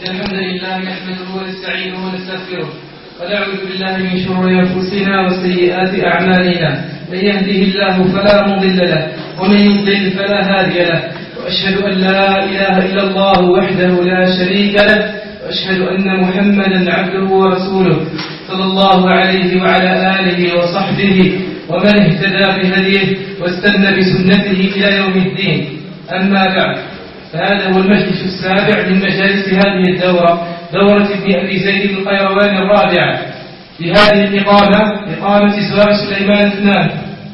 الحمد لله نحمده ونستعينه ونستغفره ونعوذ بالله من شرور أنفسنا وسيئات أعمالنا. من يهده الله فلا مضل له ومن يضلل فلا هادي له، وأشهد أن لا إله إلا الله وحده لا شريك له، وأشهد أن محمدا عبده ورسوله صلى الله عليه وعلى آله وصحبه ومن اهتدى بهديه واستنى بسنته إلى يوم الدين. أما بعد، فهذا هو المجلس السابع من مجالس هذه الدورة، دورة ابن أبي زيد القيروان الرابعة، بهذه إقامة زواج سليمان اثنان،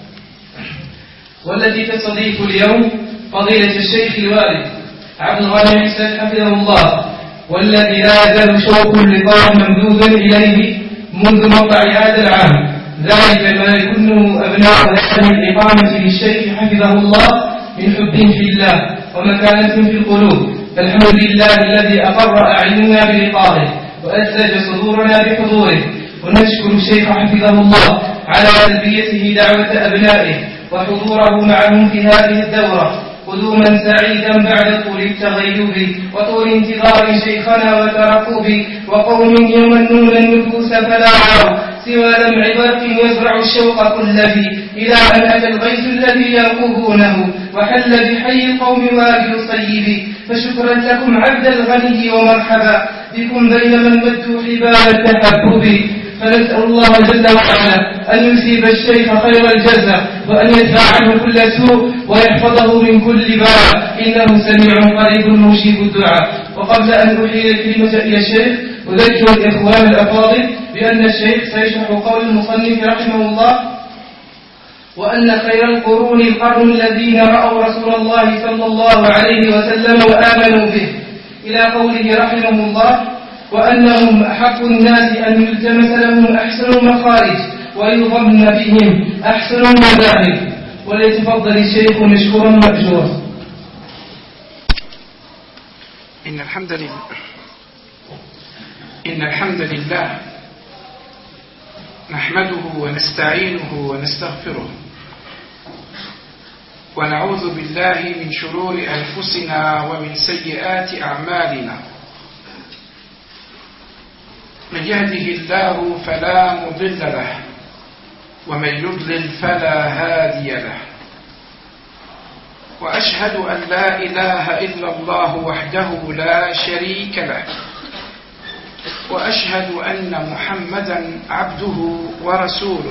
والتي تستضيف اليوم فضيلة الشيخ الوالد عبد الغني حسين حفظه الله، والذي لا يزال شوق اللقاء ممدودا إليه منذ موقع هذا العام، ذلك ما يكون أبناء هذه الإقامة للشيخ حفظه الله من حب في الله ومكانة في القلوب. فالحمد لله الذي أقر أعيننا بلقائه وأزج صدورنا بحضوره، ونشكر الشيخ حفظه الله على تلبيته دعوة أبنائه وحضوره معهم في هذه الدورة قدوما سعيدا بعد طول التغيب وطول انتظار شيخنا وترقب، وقوم يمنون النفوس فلا يروا سوى دمع برق يزرع الشوق كلبي، إلى أن أتى الغيث الذي يرقبونه وحل بحي القوم وادي الصيب. فشكرا لكم عبد الغني ومرحبا بكم بين من مدوا حبال التحبب. فنسأل الله جل وعلا أن يثيب الشيخ خير الجزاء، وأن يدفع عنه كل سوء ويحفظه من كل بلاء، إنه سميع قريب مجيب الدعاء. وقبل أن أحيل الكلمة إلى الشيخ، أذكر الإخوان الأفاضل بأن الشيخ سيشرح قول المصنف رحمه الله: وأن خير القرون القرن الذين رأوا رسول الله صلى الله عليه وسلم وآمنوا به، إلى قوله رحمه الله: وأنهم أحق الناس أن يلتمس لهم أحسن المخارج ويظن بهم أحسن المذاهب. وليتفضل الشيخ مشكورا مأجورا. إن الحمد لله نحمده ونستعينه ونستغفره، ونعوذ بالله من شرور أنفسنا ومن سيئات أعمالنا. من يهده الله فلا مضل له، ومن يضلل فلا هادي له. وأشهد أن لا إله إلا الله وحده لا شريك له، وأشهد أن محمدا عبده ورسوله.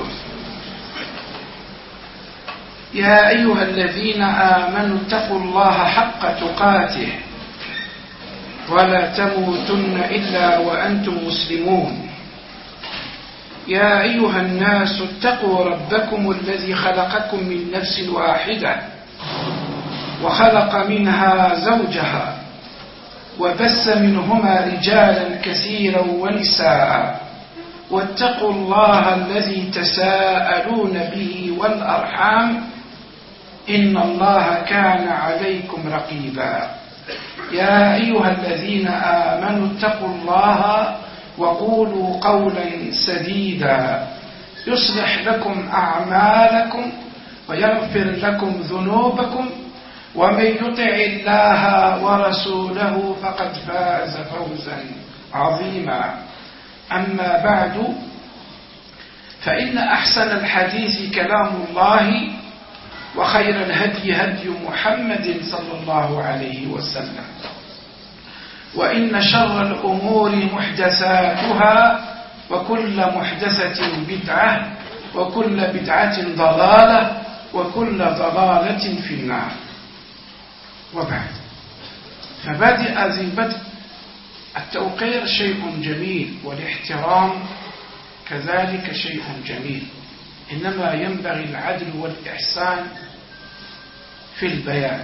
يا أيها الذين آمنوا اتقوا الله حق تقاته ولا تموتن إلا وأنتم مسلمون. يا أيها الناس اتقوا ربكم الذي خلقكم من نفس واحدة وخلق منها زوجها وبث منهما رجالا كثيرا ونساء، واتقوا الله الذي تساءلون به والأرحام إن الله كان عليكم رقيبا. يا أيها الذين آمنوا اتقوا الله وقولوا قولا سديدا يصلح لكم أعمالكم ويغفر لكم ذنوبكم، ومن يطع الله ورسوله فقد فاز فوزا عظيما. أما بعد، فإن أحسن الحديث كلام الله، وخير الهدي هدي محمد صلى الله عليه وسلم، وإن شر الأمور محدثاتها، وكل محدثة بدعة، وكل بدعة ضلالة، وكل ضلالة في النار. وبعد، فبدأ ذي البدء التوقير شيء جميل، والاحترام كذلك شيء جميل، إنما ينبغي العدل والإحسان في البيان.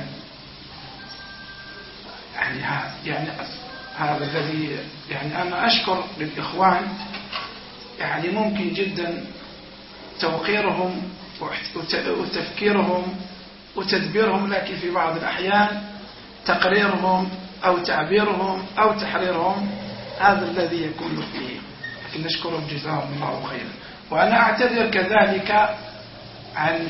يعني هذا الذي أنا أشكر للإخوان، ممكن جدا توقيرهم وتفكيرهم وتدبيرهم، لكن في بعض الأحيان تقريرهم أو تعبيرهم أو تحريرهم هذا الذي يكون فيه. لكن نشكرهم جزاهم الله خيرا. وأنا أعتذر كذلك عن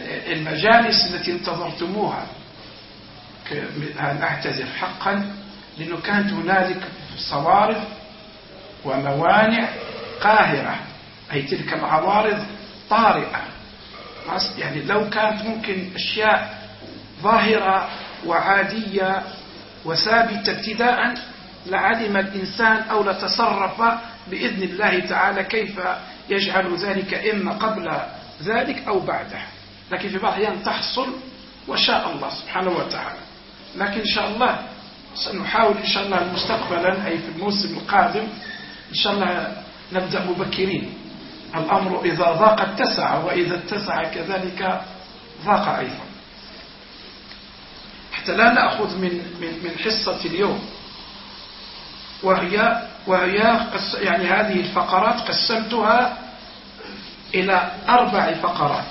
المجالس التي انتظرتموها، أعتذر حقا لأنه كانت هنالك صوارف وموانع قاهرة، أي تلك العوارض طارئة. يعني لو كانت ممكن أشياء ظاهرة وعادية وثابتة ابتداء لعلم الإنسان أو لتصرف بإذن الله تعالى كيف يجعل ذلك إما قبل ذلك أو بعده، لكن في بعض الأحيان تحصل وشاء الله سبحانه وتعالى. لكن إن شاء الله سنحاول إن شاء الله مستقبلا، أي في الموسم القادم إن شاء الله نبدأ مبكرين. الأمر إذا ضاق اتسع، وإذا اتسع كذلك ضاق أيضا. حتى لا نأخذ من حصة اليوم، وهي يعني هذه الفقرات قسمتها إلى 4 فقرات.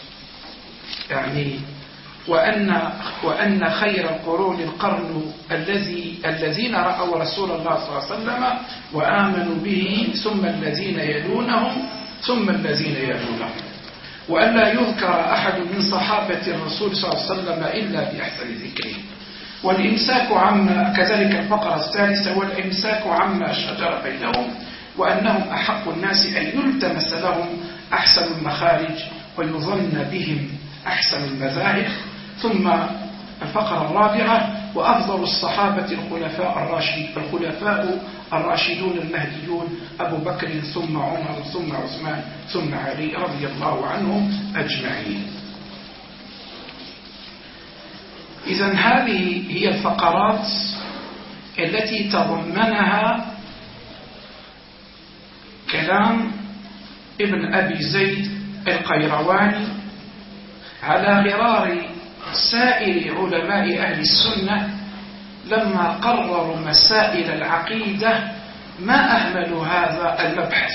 يعني وأن خير القرون القرن الذين رأوا رسول الله صلى الله عليه وسلم وآمنوا به، ثم الذين يلونهم، ثم الذين يلونهم، وأن لا يذكر أحد من صحابة الرسول صلى الله عليه وسلم إلا بأحسن ذكره. والإمساك عما، كذلك الفقرة الثالثة، والإمساك عما شجر بينهم، وأنهم أحق الناس أن يلتمس لهم أحسن المخارج ويظن بهم أحسن المذاهب. ثم الفقرة الرابعة، وأفضل الصحابة الخلفاء الراشدون المهديون أبو بكر ثم عمر ثم عثمان ثم علي رضي الله عنهم أجمعين. إذن هذه هي الفقرات التي تضمنها كلام ابن أبي زيد القيرواني على غرار سائر علماء أهل السنة لما قرروا مسائل العقيدة، ما أهملوا هذا المبحث،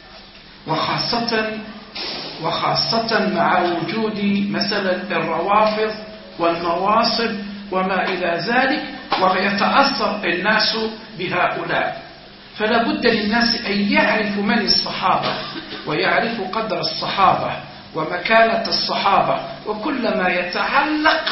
وخاصة مع وجود مثلا الروافض والنواصب وما إلى ذلك، ويتأثر الناس بهؤلاء. فلا بد للناس أن يعرفوا من الصحابة، ويعرفوا قدر الصحابة ومكانة الصحابة، وكل ما يتعلق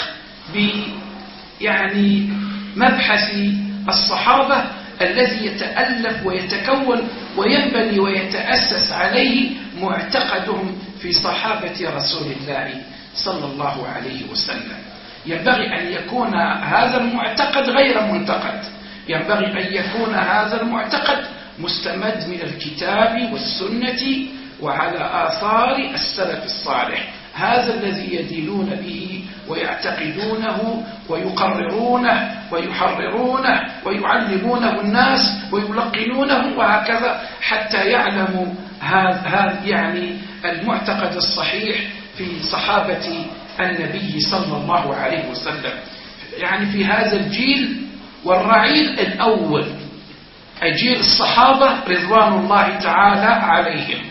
يعني مبحث الصحابة الذي يتألف ويتكون وينبني ويتأسس عليه معتقدهم في صحابة رسول الله صلى الله عليه وسلم. ينبغي أن يكون هذا المعتقد غير منتقد، ينبغي أن يكون هذا المعتقد مستمد من الكتاب والسنة وعلى آثار السلف الصالح. هذا الذي يدينون به ويعتقدونه ويقررونه ويحررونه ويعلمونه الناس ويلقنونه، وهكذا حتى يعلموا هذا يعني المعتقد الصحيح في صحابة النبي صلى الله عليه وسلم، يعني في هذا الجيل والرعيل الأول، أي جيل الصحابة رضوان الله تعالى عليهم.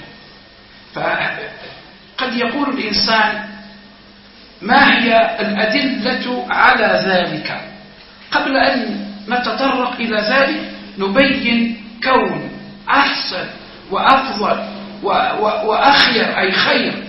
فقد يقول الإنسان ما هي الأدلة على ذلك؟ قبل أن نتطرق إلى ذلك نبين كون أحسن وأفضل وأخير، أي خير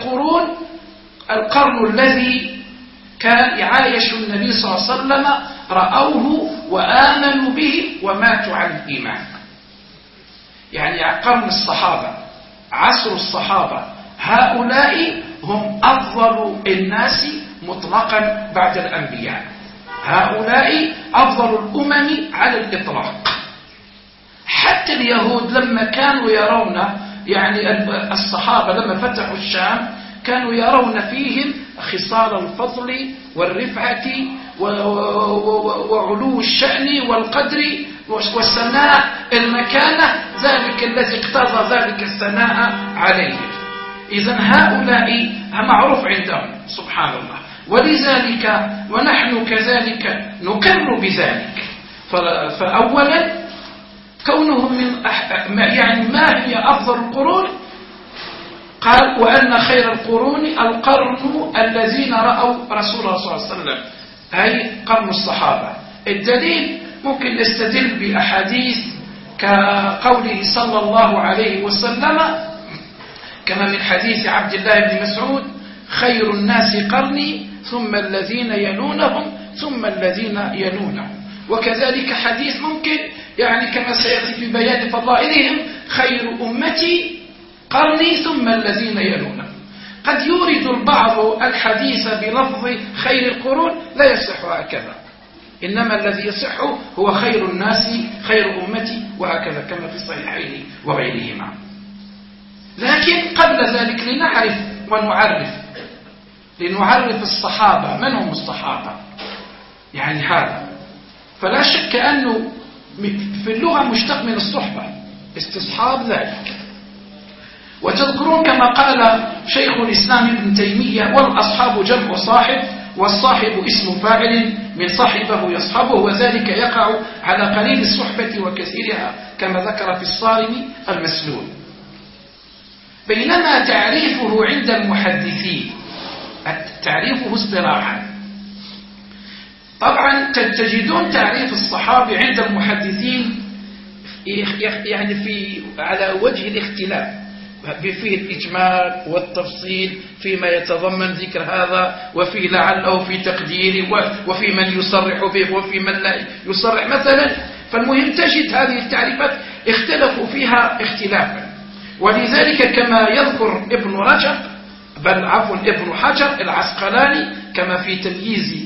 القرن الذي كان يعايش النبي صلى الله عليه وسلم رأوه وآمنوا به وماتوا على الإيمان. يعني قرن الصحابة، عصر الصحابة، هؤلاء هم أفضل الناس مطلقا بعد الأنبياء، هؤلاء أفضل الأمم على الإطلاق. حتى اليهود لما كانوا يرون يعني الصحابة لما فتحوا الشام كانوا يرون فيهم خصال الفضل والرفعة وعلو الشأن والقدر والثناء المكانة، ذلك الذي اقتضى ذلك الثناء عليهم. إذن هؤلاء معروف عندهم سبحان الله، ولذلك ونحن كذلك نقر بذلك. فأولا كونهم يعني ما هي أفضل القرون؟ قال وأن خير القرون القرن الذين رأوا رسول الله صلى الله عليه وسلم، أي قرن الصحابة. الدليل ممكن نستدل بأحاديث كقوله صلى الله عليه وسلم كما من حديث عبد الله بن مسعود خير الناس قرني ثم الذين يلونهم ثم الذين يلونهم. وكذلك حديث ممكن يعني كما سيأتي في بيان فضائلهم خير أمتي قرني ثم الذين يلونهم. قد يورد البعض الحديث بلفظ خير القرون، لا يصح هكذا، إنما الذي يصح هو خير الناس خير أمتي، وهكذا كما في الصحيحين وغيرهما. لكن قبل ذلك لنعرف لنعرف الصحابة، من هم الصحابة يعني هذا. فلا شك أنه في اللغة مشتق من الصحبة، استصحاب ذلك. وتذكرون كما قال شيخ الإسلام ابن تيمية: والأصحاب جمع صاحب، والصاحب اسم فاعل من صاحبه يصحبه، وذلك يقع على قليل الصحبة وكثيرها كما ذكر في الصارم المسلول. بينما تعريفه عند المحدثين تعريفه اصطلاحا، طبعا تجدون تعريف الصحابي عند المحدثين يعني على وجه الاختلاف، فيه الإجمال والتفصيل فيما يتضمن ذكر هذا، وفي لعله في تقديره، وفي من يصرح به وفي من لا يصرح مثلا. فالمهم تجد هذه التعريفات اختلفوا فيها اختلافا، ولذلك كما يذكر ابن رجب بل عفوا ابن حجر العسقلاني كما في تمييز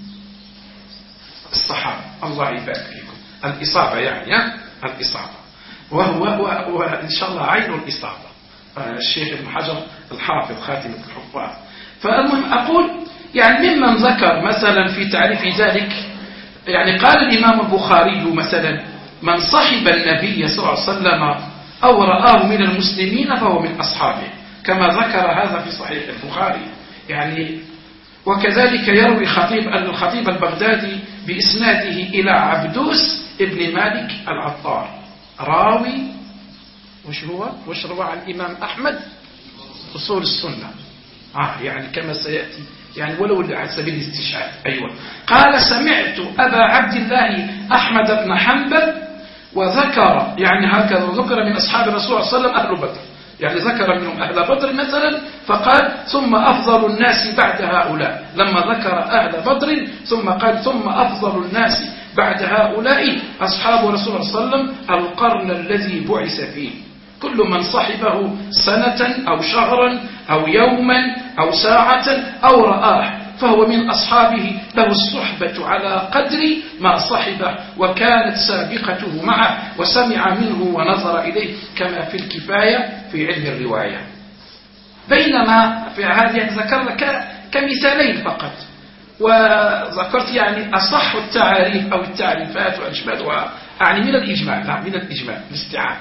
الصحابة، الله يبارك فيكم، الإصابة يعني الإصابة، وهو إن شاء الله عين الإصابة، الشيخ ابن حجر الحافظ خاتمة الحفاظ. فالمهم أقول يعني ممن ذكر مثلا في تعريف ذلك، يعني قال الإمام البخاري مثلا: من صحب النبي صلى الله عليه وسلم أو رآه من المسلمين فهو من أصحابه، كما ذكر هذا في صحيح البخاري يعني. وكذلك يروي الخطيب البغدادي بإسناده إلى عبدوس ابن مالك العطار راوي وش روى عن الإمام أحمد أصول السنة، يعني كما سيأتي يعني ولو على سبيل الاستشهاد. أيوة، قال: سمعت أبا عبد الله أحمد بن حنبل وذكر يعني هكذا، ذكر من أصحاب الرسول صلى الله عليه وسلم أهل بدر، يعني ذكر منهم أهل بدر مثلا، فقال: ثم أفضل الناس بعد هؤلاء، لما ذكر أهل بدر ثم قال: ثم أفضل الناس بعد هؤلاء أصحاب رسول الله صلى الله عليه وسلم القرن الذي بعث فيه، كل من صحبه سنة أو شهرا أو يوما أو ساعة أو رآه فهو من أصحابه، له الصحبة على قدر ما صحبه، وكانت سابقته معه وسمع منه ونظر إليه، كما في الكفاية في علم الرواية. بينما في هذه ذكرنا كمثالين فقط، وذكرت يعني أصح التعاريف أو التعريفات وأجملها يعني من الإجمال، لا من الإجمال الاستيعاب.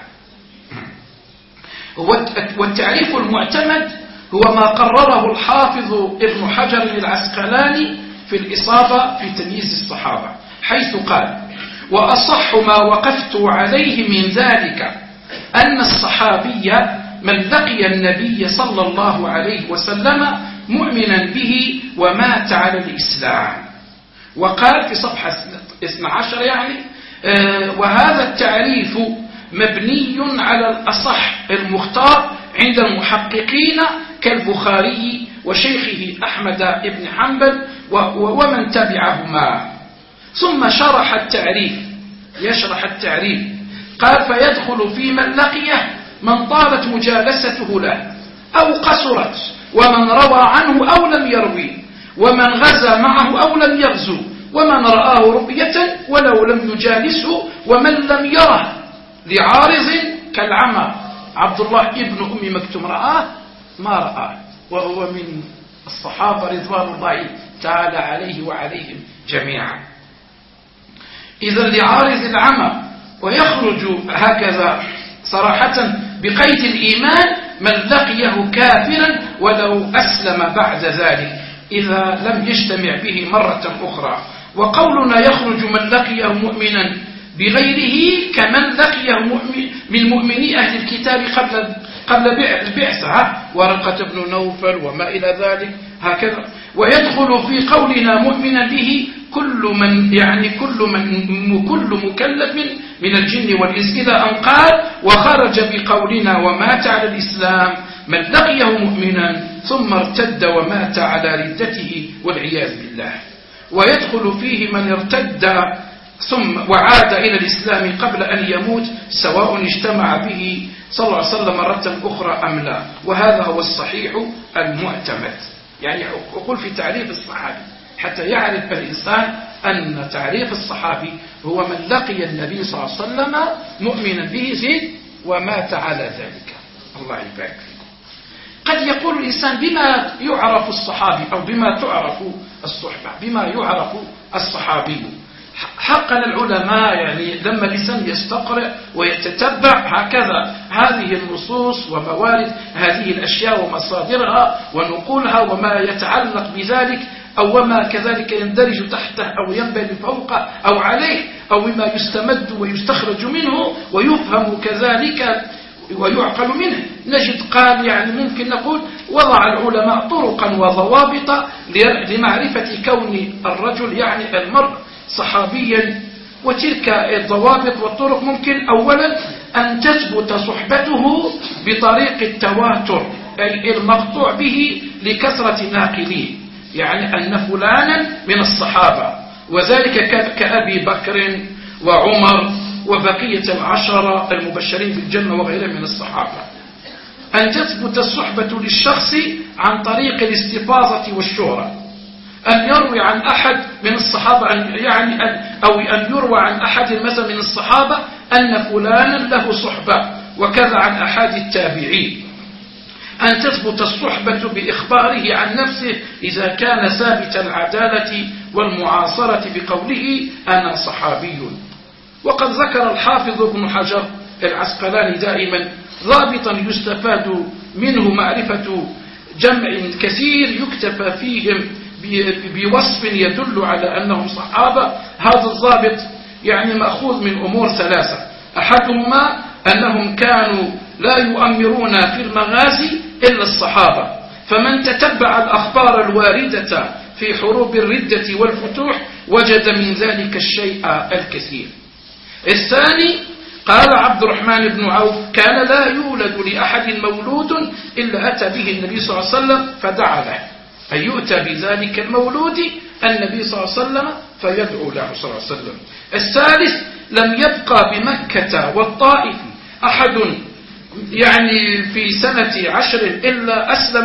والتعريف المعتمد هو ما قرره الحافظ ابن حجر العسقلاني في الإصابة في تمييز الصحابة، حيث قال: وأصح ما وقفت عليه من ذلك أن الصحابي من لقي النبي صلى الله عليه وسلم مؤمنا به ومات على الإسلام. وقال في صفحة 12 يعني: وهذا التعريف مبني على الأصح المختار عند المحققين كالبخاري وشيخه أحمد بن حنبل ومن تبعهما. ثم يشرح التعريف قال: فيدخل في من لقيه من طالت مجالسته له أو قصرت، ومن روى عنه أو لم يروي، ومن غزا معه أو لم يغزو، ومن رآه رؤية ولو لم يجالسه، ومن لم يره لعارض كالعمى، عبد الله ابن أم مكتوم رآه ما رآه، وهو من الصحابة رضوان الله تعالى عليه وعليهم جميعا. إذا لعارض العمى، ويخرج هكذا صراحة بقيد الإيمان من لقيه كافرا ولو أسلم بعد ذلك إذا لم يجتمع به مرة أخرى. وقولنا يخرج من لقيه مؤمنا بغيره كمن لقيه من مؤمني أهل الكتاب قبل البعثة، ورقة بن نوفل وما إلى ذلك هكذا. ويدخل في قولنا مؤمنا به كل مكلف من الجن والإنس، إذا أن قال: وخرج بقولنا ومات على الإسلام من لقيه مؤمنا ثم ارتد ومات على ردته والعياذ بالله. ويدخل فيه من ارتد ثم وعاد إلى الإسلام قبل أن يموت سواء اجتمع به صلى الله عليه وسلم مرة أخرى أم لا. وهذا هو الصحيح المعتمد. يعني أقول في تعريف الصحابي حتى يعرف الإنسان أن تعريف الصحابي هو من لقي النبي صلى الله عليه وسلم مؤمنا به زيد ومات على ذلك. الله يبارك فيكم. قد يقول الإنسان بما يعرف الصحابي أو بما تعرف الصحبة، بما يعرف الصحابي. حقا العلماء يعني لما الإنسان يستقرأ ويتتبع هكذا هذه النصوص وموارد هذه الأشياء ومصادرها ونقولها وما يتعلق بذلك أو وما كذلك يندرج تحته أو ينبني فوقه أو عليه أو بما يستمد ويستخرج منه ويفهم كذلك ويعقل منه، نجد قال يعني ممكن نقول وضع العلماء طرقا وضوابط لمعرفة كون الرجل يعني المرء صحابيا. وتلك الضوابط والطرق ممكن أولا أن تثبت صحبته بطريق التواتر أي المقطوع به لكثرة ناقليه، يعني أن فلانا من الصحابة، وذلك كأبي بكر وعمر وبقية العشرة المبشرين بالجنة وغيرهم من الصحابة. أن تثبت الصحبة للشخص عن طريق الاستفاضة والشهرة، أن يروي عن أحد من الصحابة أو أن يروى عن أحد مثلا من الصحابة أن فلانا له صحبة، وكذا عن أحد التابعين. أن تثبت الصحبة بإخباره عن نفسه إذا كان ثابت العدالة والمعاصرة بقوله أنا صحابي. وقد ذكر الحافظ ابن حجر العسقلاني دائما ضابطا يستفاد منه معرفة جمع كثير يكتفى فيهم بوصف يدل على أنهم صحابة. هذا الضابط يعني مأخوذ من أمور ثلاثة، أحدهما أنهم كانوا لا يؤمرون في المغازي إلا الصحابة، فمن تتبع الأخبار الواردة في حروب الردة والفتوح وجد من ذلك الشيء الكثير. الثاني قال عبد الرحمن بن عوف كان لا يولد لأحد مولود إلا أتى به النبي صلى الله عليه وسلم فدعا له، أن يؤتى بذلك المولود النبي صلى الله عليه وسلم فيدعو له صلى الله عليه وسلم. الثالث لم يبقى بمكة والطائف أحد يعني في سنة 10 إلا أسلم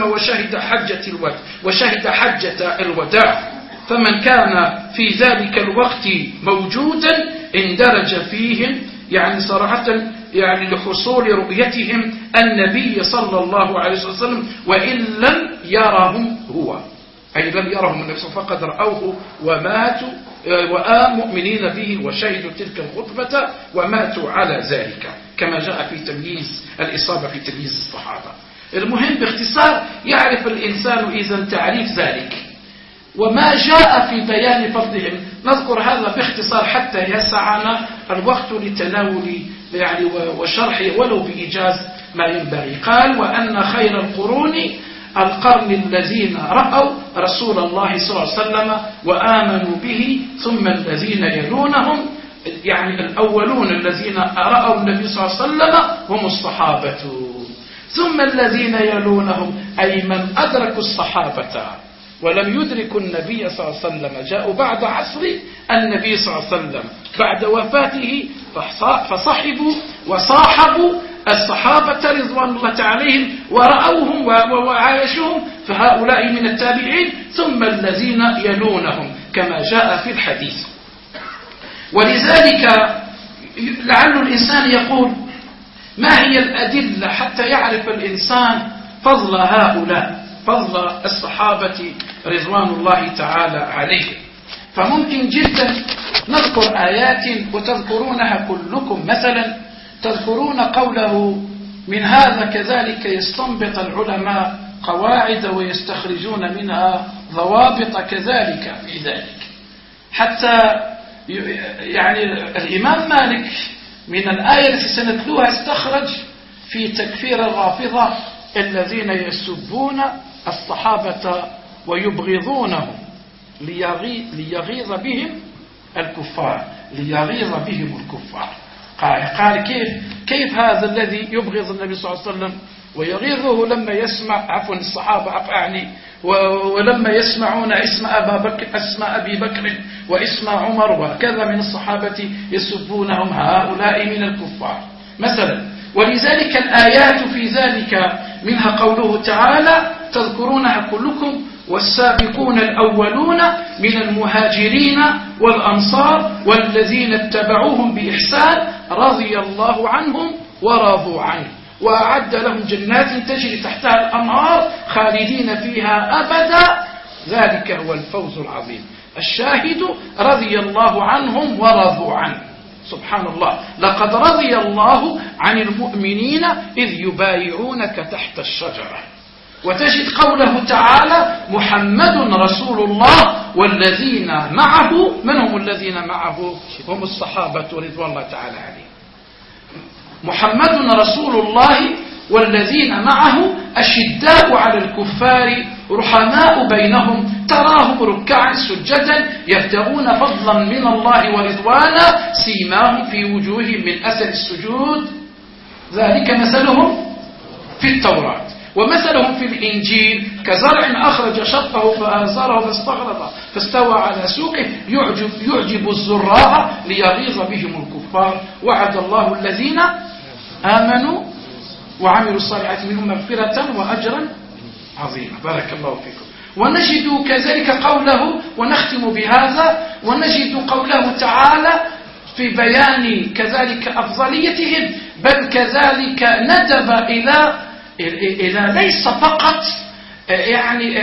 وشهد حجة الوداع، فمن كان في ذلك الوقت موجودا اندرج فيهم يعني صراحة يعني لحصول رؤيتهم النبي صلى الله عليه وسلم، وإن لم يرهم هو أي لم يرهم النبي صلى الله عليه وسلم فقد رأوه وماتوا مؤمنين به وشهدوا تلك الخطبة وماتوا على ذلك كما جاء في تمييز الإصابة في تمييز الصحابة. المهم باختصار يعرف الإنسان إذن تعريف ذلك وما جاء في بيان فضلهم. نذكر هذا باختصار حتى يسعنا الوقت لتناول يعني وشرح ولو بإيجاز ما ينبغي. قال وأن خير القرون القرن الذين رأوا رسول الله صلى الله عليه وسلم وآمنوا به ثم الذين يلونهم، يعني الأولون الذين رأوا النبي صلى الله عليه وسلم هم الصحابة، ثم الذين يلونهم أي من أدركوا الصحابة ولم يدركوا النبي صلى الله عليه وسلم جاءوا بعد عصر النبي صلى الله عليه وسلم بعد وفاته فصحبوا وصاحبوا الصحابة رضوان الله عليهم ورأوهم وعايشوهم، فهؤلاء من التابعين ثم الذين يلونهم كما جاء في الحديث. ولذلك لعل الإنسان يقول ما هي الأدلة حتى يعرف الإنسان فضل هؤلاء، فضل الصحابة رضوان الله تعالى عليهم. فممكن جدا نذكر آيات وتذكرونها كلكم، مثلا تذكرون قوله من هذا كذلك يستنبط العلماء قواعد ويستخرجون منها ضوابط كذلك في ذلك، حتى يعني الإمام مالك من الآية التي سنتلوها استخرج في تكفير الرافضة الذين يسبون الصحابة ويبغضونهم ليغيظ بهم الكفار، قال كيف هذا الذي يبغض النبي صلى الله عليه وسلم ويغيظه لما يسمع الصحابة يعني ولما يسمعون اسم أبي بكر واسم عمر وكذا من الصحابة يسبونهم هؤلاء من الكفار مثلا. ولذلك الآيات في ذلك منها قوله تعالى تذكرونها كلكم والسابقون الأولون من المهاجرين والأنصار والذين اتبعوهم بإحسان رضي الله عنهم ورضوا عنه وأعد لهم جنات تجري تحتها الأنهار خالدين فيها أبدا ذلك هو الفوز العظيم. الشاهد رضي الله عنهم ورضوا عنه. سبحان الله، لقد رضي الله عن المؤمنين إذ يبايعونك تحت الشجرة. وتجد قوله تعالى محمد رسول الله والذين معه. من هم الذين معه؟ هم الصحابة رضوان الله تعالى عليهم. محمد رسول الله والذين معه أشداء على الكفار رحماء بينهم تراهم ركعا سجدا يبتغون فضلا من الله ورضوانا سيماهم في وجوههم من أثر السجود ذلك مثلهم في التوراة ومثلهم في الإنجيل كزرع أخرج شطه فآزره فاستغلظ فاستوى على سوقه يعجب الزراع ليغيظ بهم الكفار. وعد الله الذين آمنوا وعملوا الصالحات منهم مغفرة وأجرا عظيما. بارك الله فيكم. ونجد كذلك قوله ونختم بهذا ونجد قوله تعالى في بيان كذلك أفضليتهم بل كذلك ندب إلى ليس فقط يعني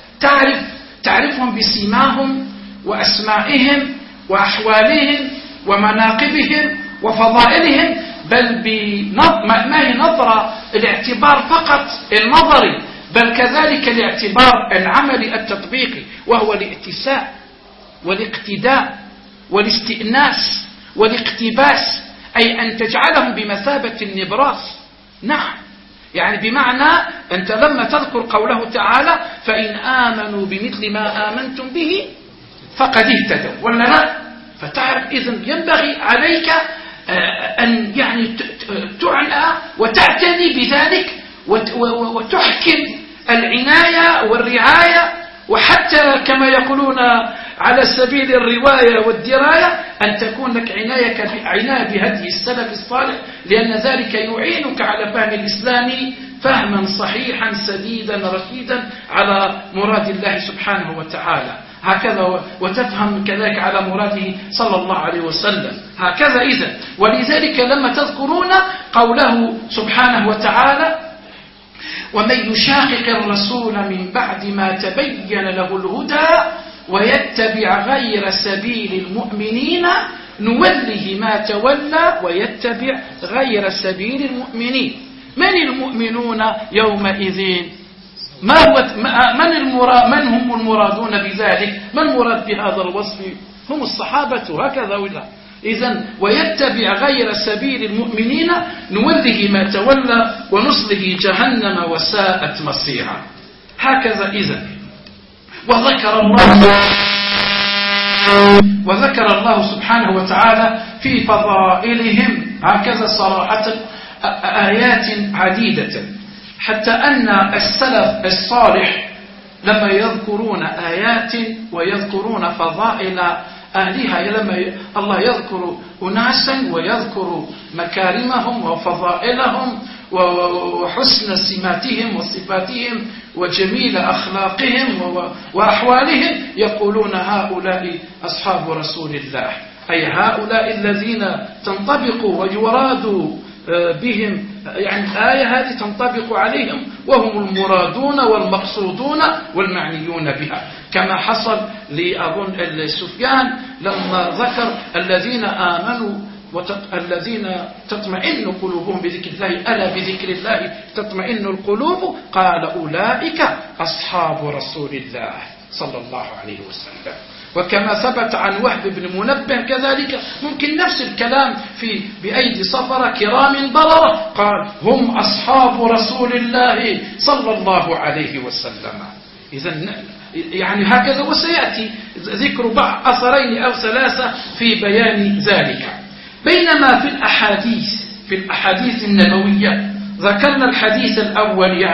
تعرفهم بسيماهم وأسمائهم وأحوالهم ومناقبهم وفضائلهم بل ما هي نظرة الاعتبار فقط النظري بل كذلك الاعتبار العملي التطبيقي وهو الائتساء والاقتداء والاستئناس والاقتباس أي أن تجعلهم بمثابة النبراس. نعم يعني بمعنى أنت لما تذكر قوله تعالى فإن آمنوا بمثل ما آمنتم به فقد اهتدوا ولا لا فتعرف إذن ينبغي عليك أن يعني تعنى وتعتني بذلك وتحكم العناية والرعاية وحتى كما يقولون على سبيل الرواية والدراية أن تكون لك عناية بهدي السلف الصالح لأن ذلك يعينك على فهم الإسلام فهما صحيحا سديدا رشيدا على مراد الله سبحانه وتعالى هكذا وتفهم كذلك على مراده صلى الله عليه وسلم هكذا إذن. ولذلك لما تذكرون قوله سبحانه وتعالى ومن يشاقق الرسول من بعد ما تبين له الهدى ويتبع غير سبيل المؤمنين نوله ما تولى ويتبع غير سبيل المؤمنين. من المؤمنون يومئذ؟ من هم المرادون بذلك؟ ما المراد بهذا الوصف؟ هم الصحابة هكذا ولا؟ إذن ويتبع غير سبيل المؤمنين نوله ما تولى ونصله جهنم وساءت مصيرا. هكذا إذن. وذكر الله سبحانه وتعالى في فضائلهم هكذا صراحة آيات عديدة حتى أن السلف الصالح لما يذكرون آيات ويذكرون فضائل أهلها لما الله يذكر أناسا ويذكر مكارمهم وفضائلهم وحسن سماتهم وصفاتهم وجميل أخلاقهم وأحوالهم يقولون هؤلاء أصحاب رسول الله أي هؤلاء الذين تنطبق ويراد بهم يعني الآية هذه تنطبق عليهم وهم المرادون والمقصودون والمعنيون بها كما حصل لأظن سفيان لما ذكر الذين آمنوا الذين تطمئن قلوبهم بذكر الله ألا بذكر الله تطمئن القلوب قال أولئك أصحاب رسول الله صلى الله عليه وسلم. وكما ثبت عن وهب بن منبه كذلك ممكن نفس الكلام بأيدي سفرة كرام بررة قال هم أصحاب رسول الله صلى الله عليه وسلم. إذن يعني هكذا وسيأتي ذكر بعض أثرين أو ثلاثة في بيان ذلك. بينما في الأحاديث النبوية ذكرنا الحديث الأول يعني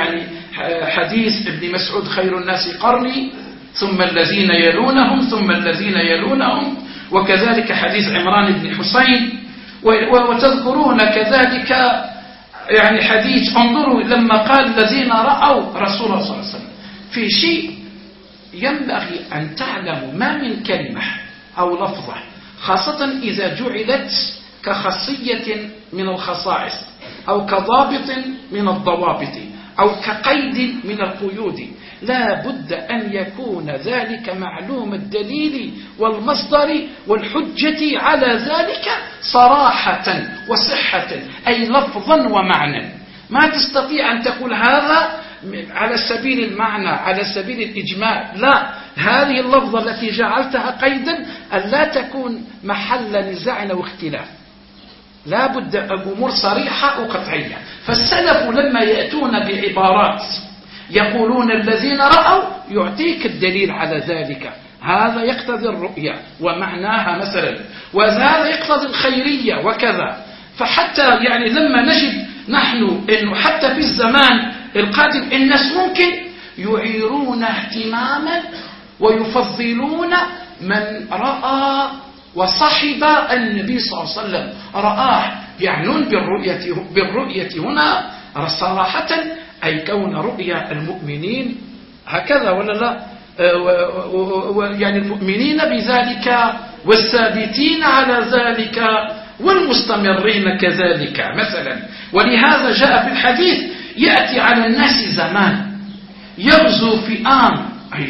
حديث ابن مسعود خير الناس قرني ثم الذين يلونهم ثم الذين يلونهم، وكذلك حديث عمران بن حسين. وتذكرون كذلك يعني حديث انظروا لما قال الذين رأوا رسول الله صلى الله عليه وسلم. في شيء ينبغي أن تعلموا ما من كلمة أو لفظة خاصة إذا جعلت كخاصية من الخصائص أو كضابط من الضوابط أو كقيد من القيود، لا بد أن يكون ذلك معلوم الدليل والمصدر والحجة على ذلك صراحة وصحة، أي لفظا ومعنى. ما تستطيع أن تقول هذا على سبيل المعنى على سبيل الإجمال، لا، هذه اللفظة التي جعلتها قيدا أن لا تكون محل نزاع واختلاف، لا بد أمور صريحة وقطعية. فالسلف لما يأتون بعبارات يقولون الذين رأوا يعطيك الدليل على ذلك، هذا يقتضي الرؤية ومعناها مثلا، وهذا يقتضي الخيرية وكذا. فحتى يعني لما نجد نحن إنه حتى في الزمان القادم الناس ممكن يعيرون اهتماما ويفضلون من رأى وصحب النبي صلى الله عليه وسلم، رآه يعنون بالرؤية هنا صراحة، أي كون رؤيا المؤمنين هكذا ولا لا، يعني المؤمنين بذلك والثابتين على ذلك والمستمرين كذلك مثلا. ولهذا جاء في الحديث يأتي على الناس زمان يغزو فئام، أي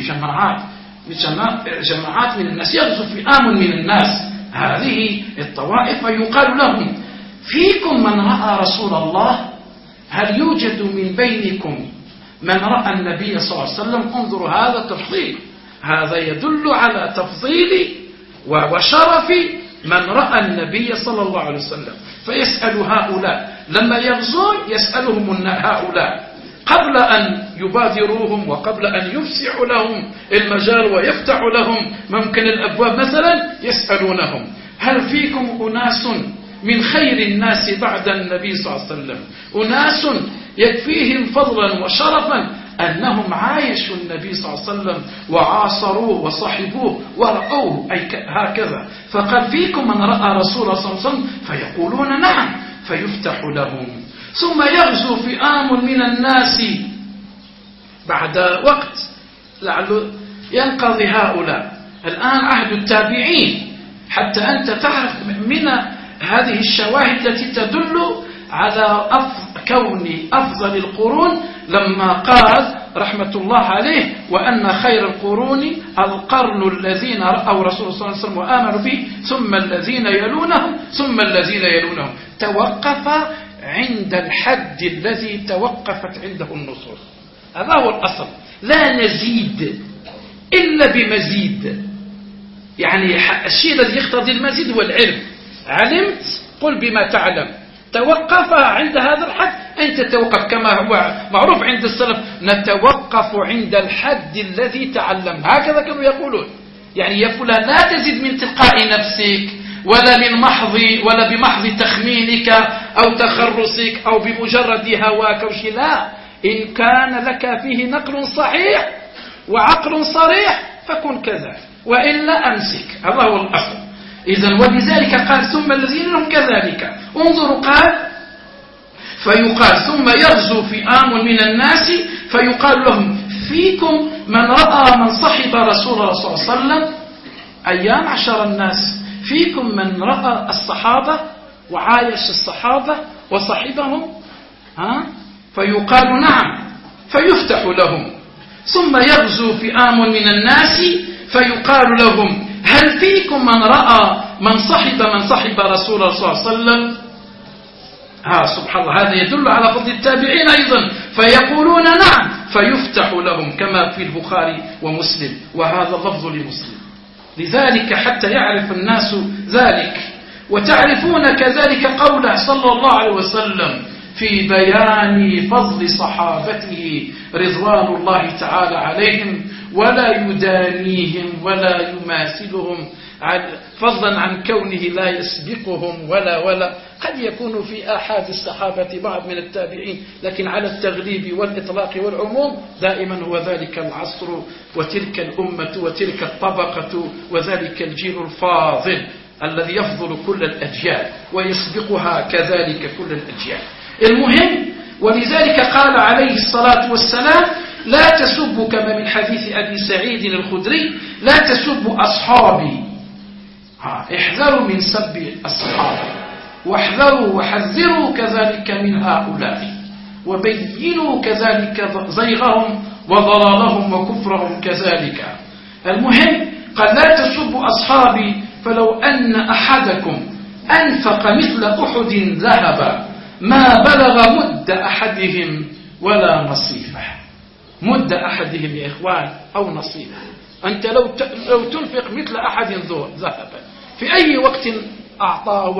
جماعات من الناس، يغزو فئام من الناس هذه الطوائف، فيقال لهم فيكم من رأى رسول الله، هل يوجد من بينكم من رأى النبي صلى الله عليه وسلم؟ انظروا هذا تفضيل، هذا يدل على تفضيل وشرف من رأى النبي صلى الله عليه وسلم. فيسأل هؤلاء لما يغزون يسألهم هؤلاء قبل أن يبادروهم وقبل أن يفسحوا لهم المجال ويفتحوا لهم ممكن الأبواب مثلا، يسألونهم هل فيكم أناس من خير الناس بعد النبي صلى الله عليه وسلم، أناس يكفيهم فضلا وشرفا أنهم عايشوا النبي صلى الله عليه وسلم وعاصروه وصحبوه ورأوه، أي هكذا. فقال فيكم من رأى رسول الله صلى الله عليه وسلم، فيقولون نعم، فيفتح لهم. ثم يغزو فئام من الناس بعد وقت لعله ينقضي هؤلاء. الآن عهد التابعين، حتى أنت تعرف من هذه الشواهد التي تدل على كون أفضل القرون لما قال رحمة الله عليه وأن خير القرون القرن الذين رأوا رسول الله صلى الله عليه وسلم وآمنوا به ثم الذين يلونهم ثم الذين يلونهم. توقف عند الحد الذي توقفت عنده النصوص، هذا هو الأصل، لا نزيد إلا بمزيد. يعني الشيء الذي يقتضي المزيد هو العلم، علمت قل بما تعلم، توقف عند هذا الحد أنت توقف، كما هو معروف عند السلف نتوقف عند الحد الذي تعلم، هكذا كانوا يقولون. يعني يا فلان لا تزيد من تلقاء نفسك ولا بمحض تخمينك أو تخرصك أو بمجرد هواك أو شيء، لا، إن كان لك فيه نقل صحيح وعقل صريح فكن كذا، وإلا أمسك، هذا هو الأصل. إذن ولذلك قال ثم الذين هم كذلك. انظروا قال فيقال ثم يغزو فئام من الناس فيقال لهم فيكم من رأى من صحب رسول الله صلى الله عليه وسلم، أيام عشر الناس، فيكم من رأى الصحابة وعايش الصحابة وصحبهم، فيقال نعم، فيفتح لهم. ثم يغزو فئام من الناس فيقال لهم هل فيكم من رأى من صحب رسول الله صلى الله عليه وسلم؟ سبحان الله، هذا يدل على فضل التابعين أيضا، فيقولون نعم، فيفتح لهم كما في البخاري ومسلم، وهذا لفظ لمسلم. لذلك حتى يعرف الناس ذلك. وتعرفون كذلك قوله صلى الله عليه وسلم في بيان فضل صحابته رضوان الله تعالى عليهم ولا يدانيهم ولا يماثلهم، فضلا عن كونه لا يسبقهم ولا قد يكون في آحاد الصحابة بعض من التابعين، لكن على التغليب والإطلاق والعموم دائما هو ذلك العصر وتلك الأمة وتلك الطبقة وذلك الجيل الفاضل الذي يفضل كل الأجيال ويسبقها كذلك كل الأجيال. المهم، ولذلك قال عليه الصلاة والسلام: لا تسبوا، كما من حديث أبي سعيد الخدري: لا تسبوا أصحابي. احذروا من سب أصحابي، واحذروا وحذروا كذلك من هؤلاء، وبينوا كذلك زيغهم وضلالهم وكفرهم كذلك. المهم قال: لا تسبوا أصحابي، فلو أن أحدكم أنفق مثل أحد ذهبا ما بلغ مد أحدهم ولا نصيفه. مد أحدهم يا إخوان أو نصيفه. أنت لو تنفق مثل أحد ذهبا في أي وقت أعطى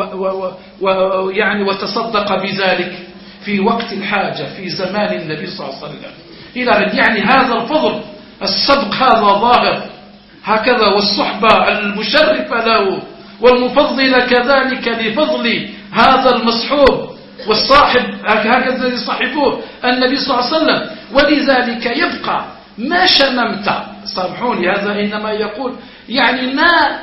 يعني وتصدق بذلك في وقت الحاجة في زمان النبي صلى الله عليه وسلم إلى يعني هذا الفضل، الصدق هذا ظاهر هكذا، والصحبة المشرفة له والمفضلة كذلك لفضل هذا المصحوب والصاحب هكذا يصاحبوه النبي صلى الله عليه وسلم. ولذلك يبقى ما شممت، سامحوني هذا إنما يقول يعني ما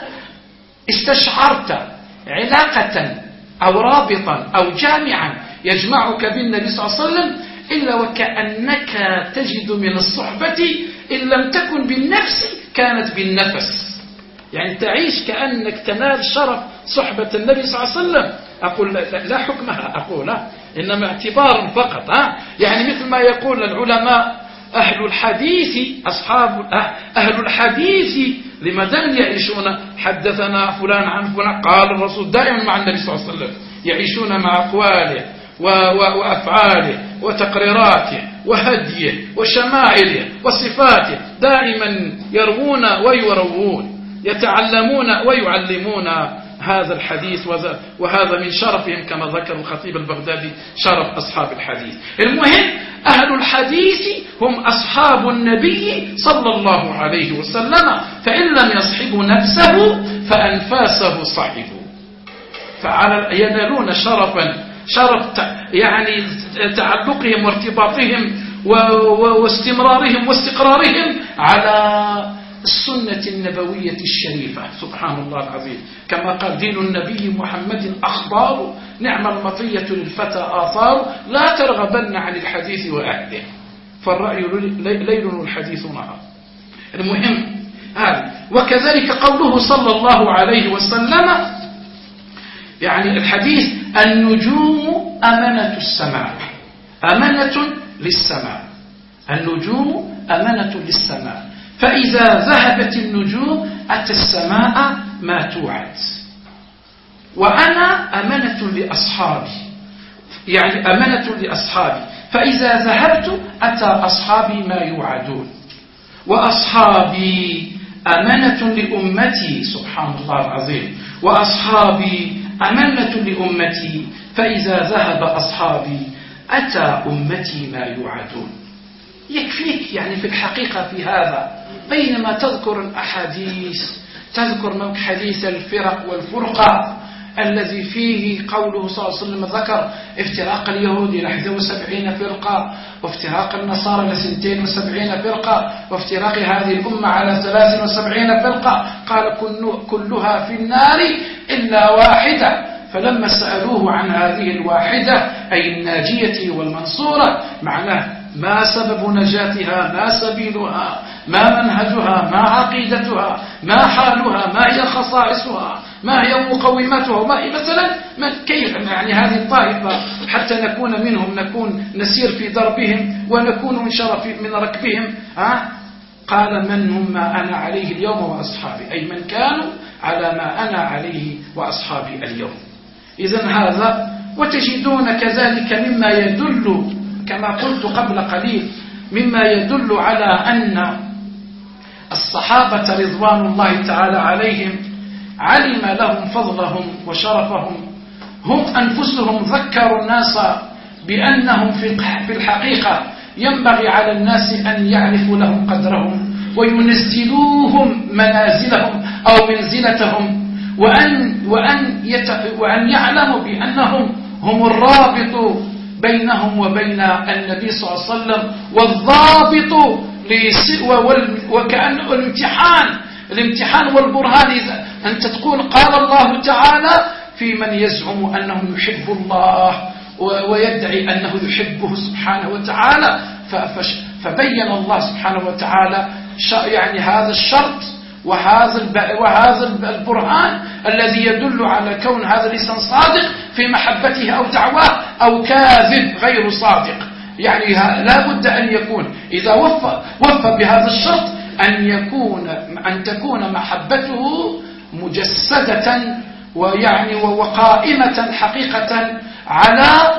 استشعرت علاقة أو رابطا أو جامعا يجمعك بالنبي صلى الله عليه وسلم إلا وكأنك تجد من الصحبة إن لم تكن بالنفس كانت بالنفس، يعني تعيش كأنك تنال شرف صحبة النبي صلى الله عليه وسلم. أقول لا حكمها، أقول إنما اعتبار فقط. يعني مثل ما يقول العلماء: أهل الحديث أهل الحديث لماذا يعيشون؟ حدثنا فلان عن فلان قال الرسول، دائما مع النبي صلى الله عليه وسلم، يعيشون مع أقواله وأفعاله وتقريراته وهديه وشمائله وصفاته، دائما يروون ويروون، يتعلمون ويعلمون هذا الحديث، وهذا من شرفهم كما ذكر الخطيب البغدادي شرف أصحاب الحديث. المهم أهل الحديث هم أصحاب النبي صلى الله عليه وسلم، فإن لم يصحبوا نفسه فأنفاسه صحبوا، ينالون شرف يعني تعلقهم وارتباطهم واستمرارهم واستقرارهم على السنة النبوية الشريفة. سبحان الله العظيم، كما قال: دين النبي محمد أخبار، نعم المطية للفتى آثار، لا ترغبن عن الحديث وأهله، فالرأي ليل والحديث نهار. المهم هذا. وكذلك قوله صلى الله عليه وسلم، يعني الحديث: النجوم أمنة السماء، أمنة للسماء، النجوم أمنة للسماء، فإذا ذهبت النجوم أتى السماء ما توعد. وأنا أمنة لأصحابي، يعني أمنة لأصحابي، فإذا ذهبت أتى أصحابي ما يوعدون. وأصحابي أمنة لأمتي، سبحان الله العظيم، وأصحابي أمنة لأمتي، فإذا ذهب أصحابي أتى أمتي ما يوعدون. يكفيك يعني في الحقيقة في هذا، بينما تذكر الأحاديث، تذكر حديث الفرق والفرقة الذي فيه قوله صلى الله عليه وسلم ذكر افتراق اليهود إلى 71 فرقة، وافتراق النصارى إلى 72 فرقة، وافتراق هذه الأمة على 73 فرقة، قال كلها في النار إلا واحدة. فلما سألوه عن هذه الواحدة أي الناجية والمنصورة، معناه ما سبب نجاتها، ما سبيلها، ما منهجها، ما عقيدتها، ما حالها، ما هي خصائصها، ما هي مقوماتها، ما هي مثلا كيف يعني هذه الطائفة حتى نكون منهم، نكون نسير في دربهم ونكون من شرف من ركبهم. قال: من هم ما أنا عليه اليوم وأصحابي، أي من كانوا على ما أنا عليه وأصحابي اليوم. إذن هذا. وتجدون كذلك مما يدل كما قلت قبل قليل، مما يدل على أن الصحابة رضوان الله تعالى عليهم علم لهم فضلهم وشرفهم، هم أنفسهم ذكروا الناس بأنهم في الحقيقة ينبغي على الناس أن يعرفوا لهم قدرهم وينزلوهم منازلهم أو منزلتهم، وأن يعلموا بأنهم هم الرابط بينهم وبين النبي صلى الله عليه وسلم والضابط وكأنه الامتحان والبرهان. أنت تقول قال الله تعالى في من يزعم أنه يحب الله ويدعي أنه يحبه سبحانه وتعالى، فبين الله سبحانه وتعالى يعني هذا الشرط وهذا البرهان الذي يدل على كون هذا الإنسان صادق في محبته أو دعواه أو كاذب غير صادق. يعني لا بد أن يكون إذا وفى بهذا الشرط أن تكون محبته مجسدة ويعني وقائمة حقيقة على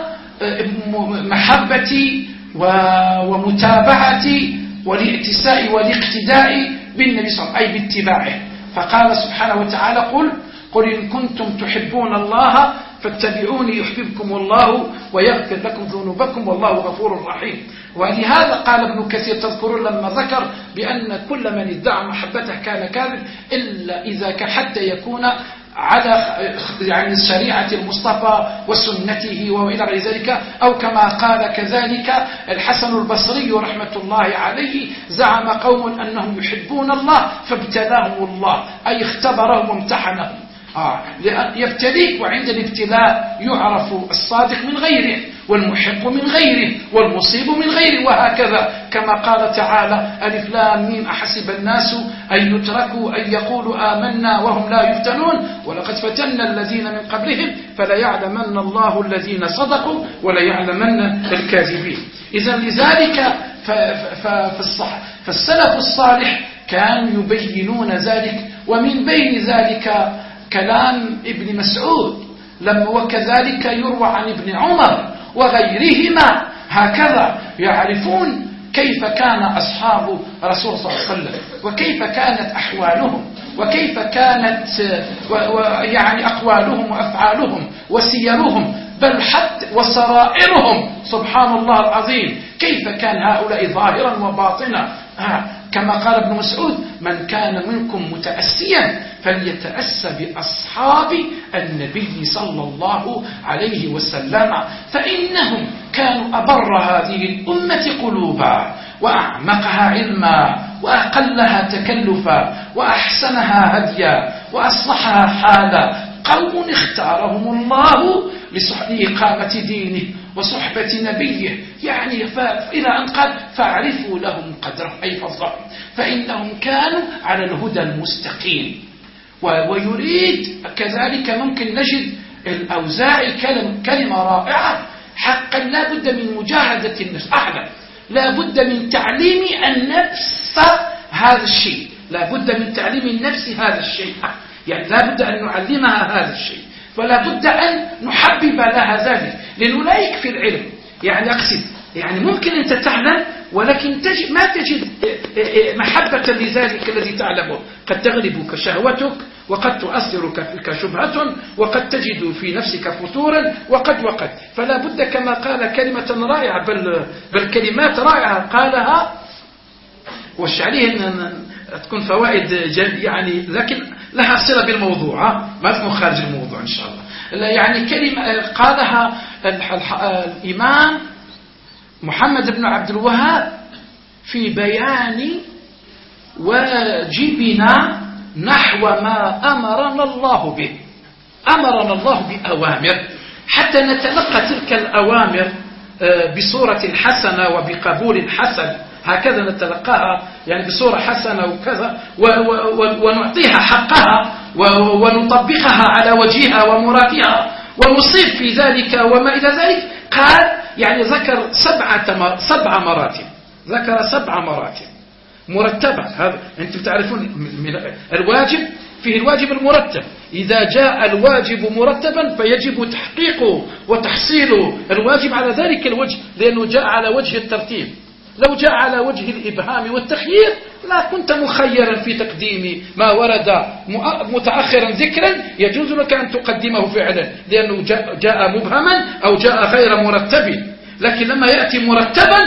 محبة ومتابعة والائتساء والاقتداء بالنبي صلى الله عليه وسلم، أي باتباعه. فقال سبحانه وتعالى قل إن كنتم تحبون الله فاتبعوني يحببكم الله ويغفر لكم ذنوبكم والله غفور رحيم. ولهذا قال ابن كثير تذكرون لما ذكر بأن كل من ادعى محبته كان كاذب إلا إذا كان حتى يكون على يعني شريعة المصطفى وسنته وإلى غير ذلك، أو كما قال كذلك الحسن البصري رحمة الله عليه زعم قوم أنهم يحبون الله فابتلاهم الله، أي اختبرهم وامتحنهم. يبتليك، وعند الابتلاء يعرف الصادق من غيره والمحق من غيره والمصيب من غيره، وهكذا كما قال تعالى ألف لام ميم أحسب الناس أن يتركوا أن يقولوا آمنا وهم لا يفتنون ولقد فتنا الذين من قبلهم فليعلمن الله الذين صدقوا وليعلمن الكاذبين. إذا لذلك فالسلف الصالح كانوا يبينون ذلك، ومن بين ذلك كلام ابن مسعود وكذلك يروى عن ابن عمر وغيرهما، هكذا يعرفون كيف كان أصحاب رسول صلى الله عليه وسلم وكيف كانت أحوالهم وكيف كانت يعني أقوالهم وأفعالهم وسيرهم بل حتى وسرائرهم، سبحان الله العظيم، كيف كان هؤلاء ظاهرا وباطنا. كما قال ابن مسعود من كان منكم متأسيا فليتأسى بأصحاب النبي صلى الله عليه وسلم فإنهم كانوا أبر هذه الأمة قلوبا وأعمقها علما وأقلها تكلفا وأحسنها هديا وأصلحها حالا، قوم اختارهم الله لإقامة دينه وصحبة نبيه، يعني إلى أن قال فاعرفوا لهم قدره أي فضلهم فإنهم كانوا على الهدى المستقيم. ويريد كذلك ممكن نجد الأوزاعي كلمة رائعة حقا، لا بد من مجاهدة النفس، لا بد من تعليم النفس هذا الشيء، لا بد من تعليم النفس هذا الشيء، يعني لا بد أن نعلمها هذا الشيء، ولا بد أن نحبب لها ذلك، لأنه لا يكفي العلم. يعني أقصد يعني ممكن أنت تعلم ولكن ما تجد محبة لذلك الذي تعلمه، قد تغلبك شهوتك وقد تؤثرك فيك شبهة وقد تجد في نفسك فتورا وقد فلا بد كما قال كلمة رائعة بل كلمات رائعة قالها وش عليه أن تكون فوائد يعني لكن لها صلة بالموضوع، ما تكون خارج الموضوع إن شاء الله. يعني كلمة قالها الإمام محمد بن عبد الوهاب في بيان واجبنا نحو ما أمرنا الله به. أمرنا الله بأوامر حتى نتلقى تلك الأوامر بصورة حسنة وبقبول حسن، هكذا نتلقاها يعني بصورة حسنة وكذا ونعطيها حقها ونطبقها على وجهها ومرادها ونصيب في ذلك وما إلى ذلك. قال يعني ذكر سبع مراتب، ذكر 7 مراتب مرتبة. هذا أنتم تعرفون الواجب فيه الواجب المرتب، إذا جاء الواجب مرتبا فيجب تحقيقه وتحصيله الواجب على ذلك الوجه، لأنه جاء على وجه الترتيب. لو جاء على وجه الإبهام والتخيير لا كنت مخيرا في تقديم ما ورد متأخرا ذكرا، يجوز لك أن تقدمه فعلا لأنه جاء مبهما أو جاء غير مرتب. لكن لما يأتي مرتبا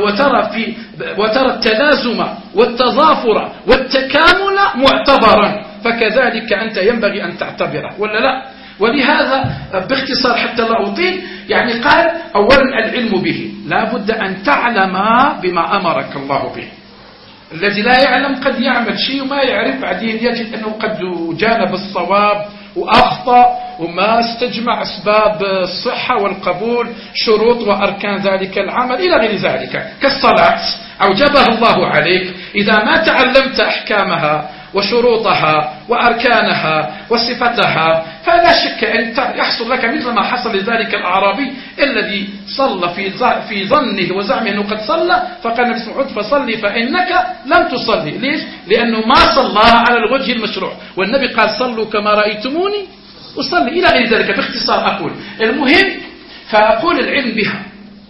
وترى التلازم والتضافر والتكامل معتبرا، فكذلك أنت ينبغي أن تعتبره ولا لا؟ ولهذا باختصار حتى لا أطيل، يعني قال أولا العلم به، لا بد أن تعلم بما أمرك الله به. الذي لا يعلم قد يعمل شيء وما يعرف، بعدين يجد أنه قد جانب الصواب وأخطأ وما استجمع أسباب الصحة والقبول، شروط وأركان ذلك العمل إلى غير ذلك. كالصلاة أوجبها الله عليك، إذا ما تعلمت أحكامها وشروطها وأركانها وصفتها فلا شك أن يحصل لك مثل ما حصل لذلك الأعرابي الذي صلى في ظنه وزعمه أنه قد صلى، فقال النبي صلى الله عليه وسلم فصلي فإنك لم تصلي. ليش؟ لأنه ما صلاها على الوجه المشروع، والنبي قال صلوا كما رأيتموني أصلي إلى غير ذلك. باختصار أقول المهم، فأقول العلم بها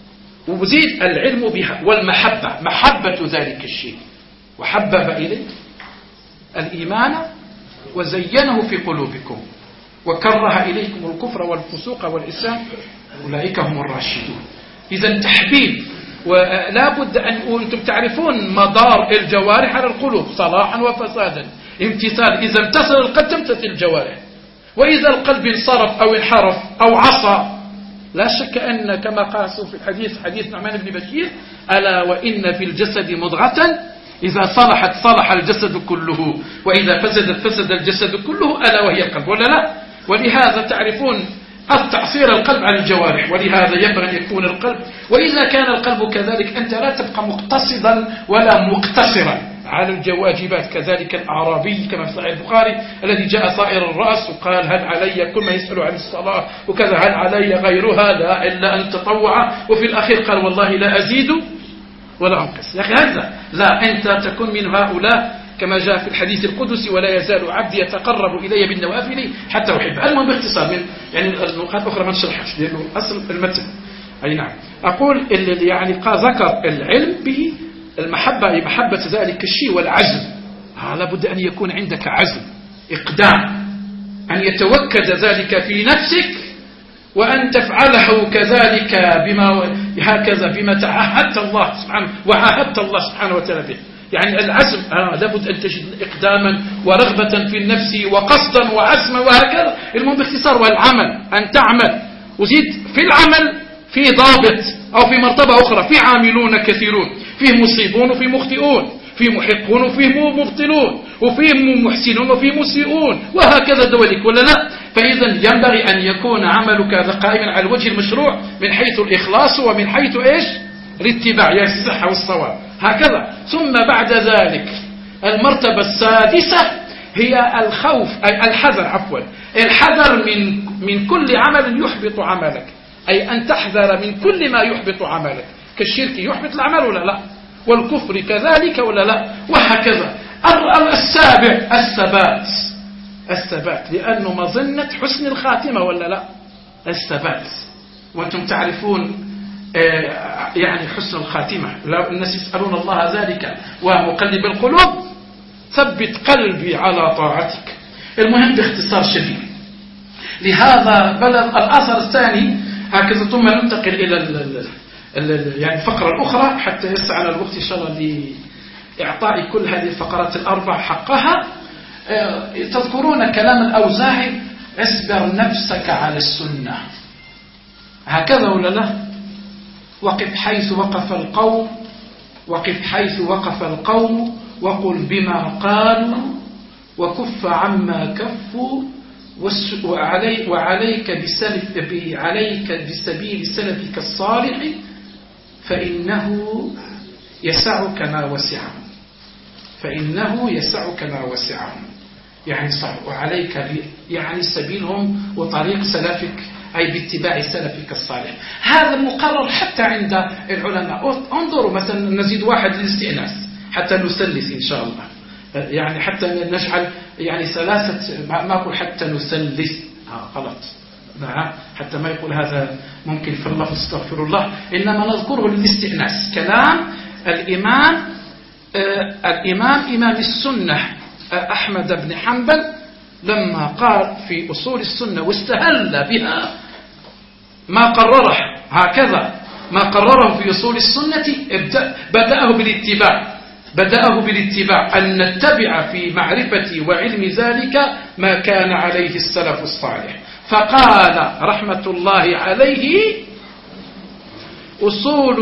وزيد العلم بها والمحبة، محبة ذلك الشيء، وحبب إليه الإيمان وزينه في قلوبكم وكره إليكم الكفر والفسوق والإسلام أولئك هم الراشدون. إذا تحبيب، ولا بد أن أنتم تعرفون مدار الجوارح على القلوب صلاحا وفسادا، امتثال. إذا امتثل القلب تمتثل الجوارح، وإذا القلب انصرف أو انحرف أو عصى لا شك أن كما قال في الحديث حديث نعمان بن بشير ألا وإن في الجسد مضغة إذا صلحت صلح الجسد كله وإذا فسدت فسد الجسد كله ألا وهي القلب ولا لا؟ ولهذا تعرفون التعصير القلب على الجوارح، ولهذا ينبغي أن يكون القلب، وإذا كان القلب كذلك أنت لا تبقى مقتصدا ولا مقتصرا على الواجبات. كذلك الأعرابي كما في صحيح البخاري الذي جاء صائر الرأس وقال هل علي، كل ما يسأل عن الصلاة وكذا، هل علي غيرها؟ لا إلا أن تطوع. وفي الأخير قال والله لا أزيد ولا أنقص. يا أخي هذا لا، أنت تكون من هؤلاء كما جاء في الحديث القدسي ولا يزال عبدي يتقرب إلي بالنوافل حتى أحب. المهم باختصار، من يعني النقاط الأخرى ما نشرحش لأنه أصل المتن. أي نعم. أقول يعني ذكر العلم به، المحبة محبة ذلك الشيء والعزم. لا بد أن يكون عندك عزم، إقدام، أن يتوكد ذلك في نفسك وأن تفعله كذلك بما تعهدت الله سبحانه وعاهدت الله سبحانه وتعالى به. يعني العزم لابد أن تجد إقداما ورغبة في النفس وقصدا وعزما وهكذا. المهم باختصار، والعمل أن تعمل، وزيد في العمل في ضابط أو في مرتبة أخرى، في عاملون كثيرون، فيه مصيبون وفيه مخطئون، فيه محقون وفيه مبطلون، وفيه محسنون وفيه مسيئون، وهكذا ذلك ولا لا؟ فإذا ينبغي أن يكون عملك قائما على الوجه المشروع من حيث الإخلاص ومن حيث إيش؟ الاتباع، يعني الصحة والصواب هكذا. ثم بعد ذلك المرتبة السادسة هي الخوف، أي الحذر، الحذر من كل عمل يحبط عملك، أي أن تحذر من كل ما يحبط عملك، كالشرك يحبط العمل ولا لا؟ والكفر كذلك ولا لا؟ وهكذا. السابع الثبات، لأنه مظنة حسن الخاتمة ولا لا؟ الثبات، وأنتم تعرفون يعني حسن الخاتمة. الناس يسألون الله ذلك ومقلب القلوب ثبت قلبي على طاعتك. المهم باختصار شديد، لهذا بلغ الأثر الثاني هكذا. ثم ننتقل إلى يعني الفقرة الأخرى حتى يسعنا الوقت إن شاء الله لإعطاء كل هذه الفقرات الأربع حقها. تذكرون كلام الأوزاعي اصبر نفسك على السنة، هكذا ولا لا؟ وقف حيث وقف القوم وقل بما قالوا وكف عما كفوا وعليك بسبيل سلفك الصالح فإنه يسعك ما وسعهم. يعني وعليك يعني سبيلهم وطريق سلفك، أي باتباع سلفك الصالح. هذا مقرر حتى عند العلماء. انظروا مثلا نزيد واحد للاستئناس حتى نسلس إن شاء الله، يعني حتى نجعل يعني ثلاثة، ما أقول حتى نسلس غلط، حتى ما يقول هذا ممكن في اللفظ استغفر الله، إنما نذكره للاستئناس. كلام إمام السنة أحمد بن حنبل لما قال في أصول السنة واستهل بها ما قرره هكذا، ما قرره في أصول السنة بدأه بالاتباع أن نتبع في معرفة وعلم ذلك ما كان عليه السلف الصالح. فقال رحمة الله عليه: أصول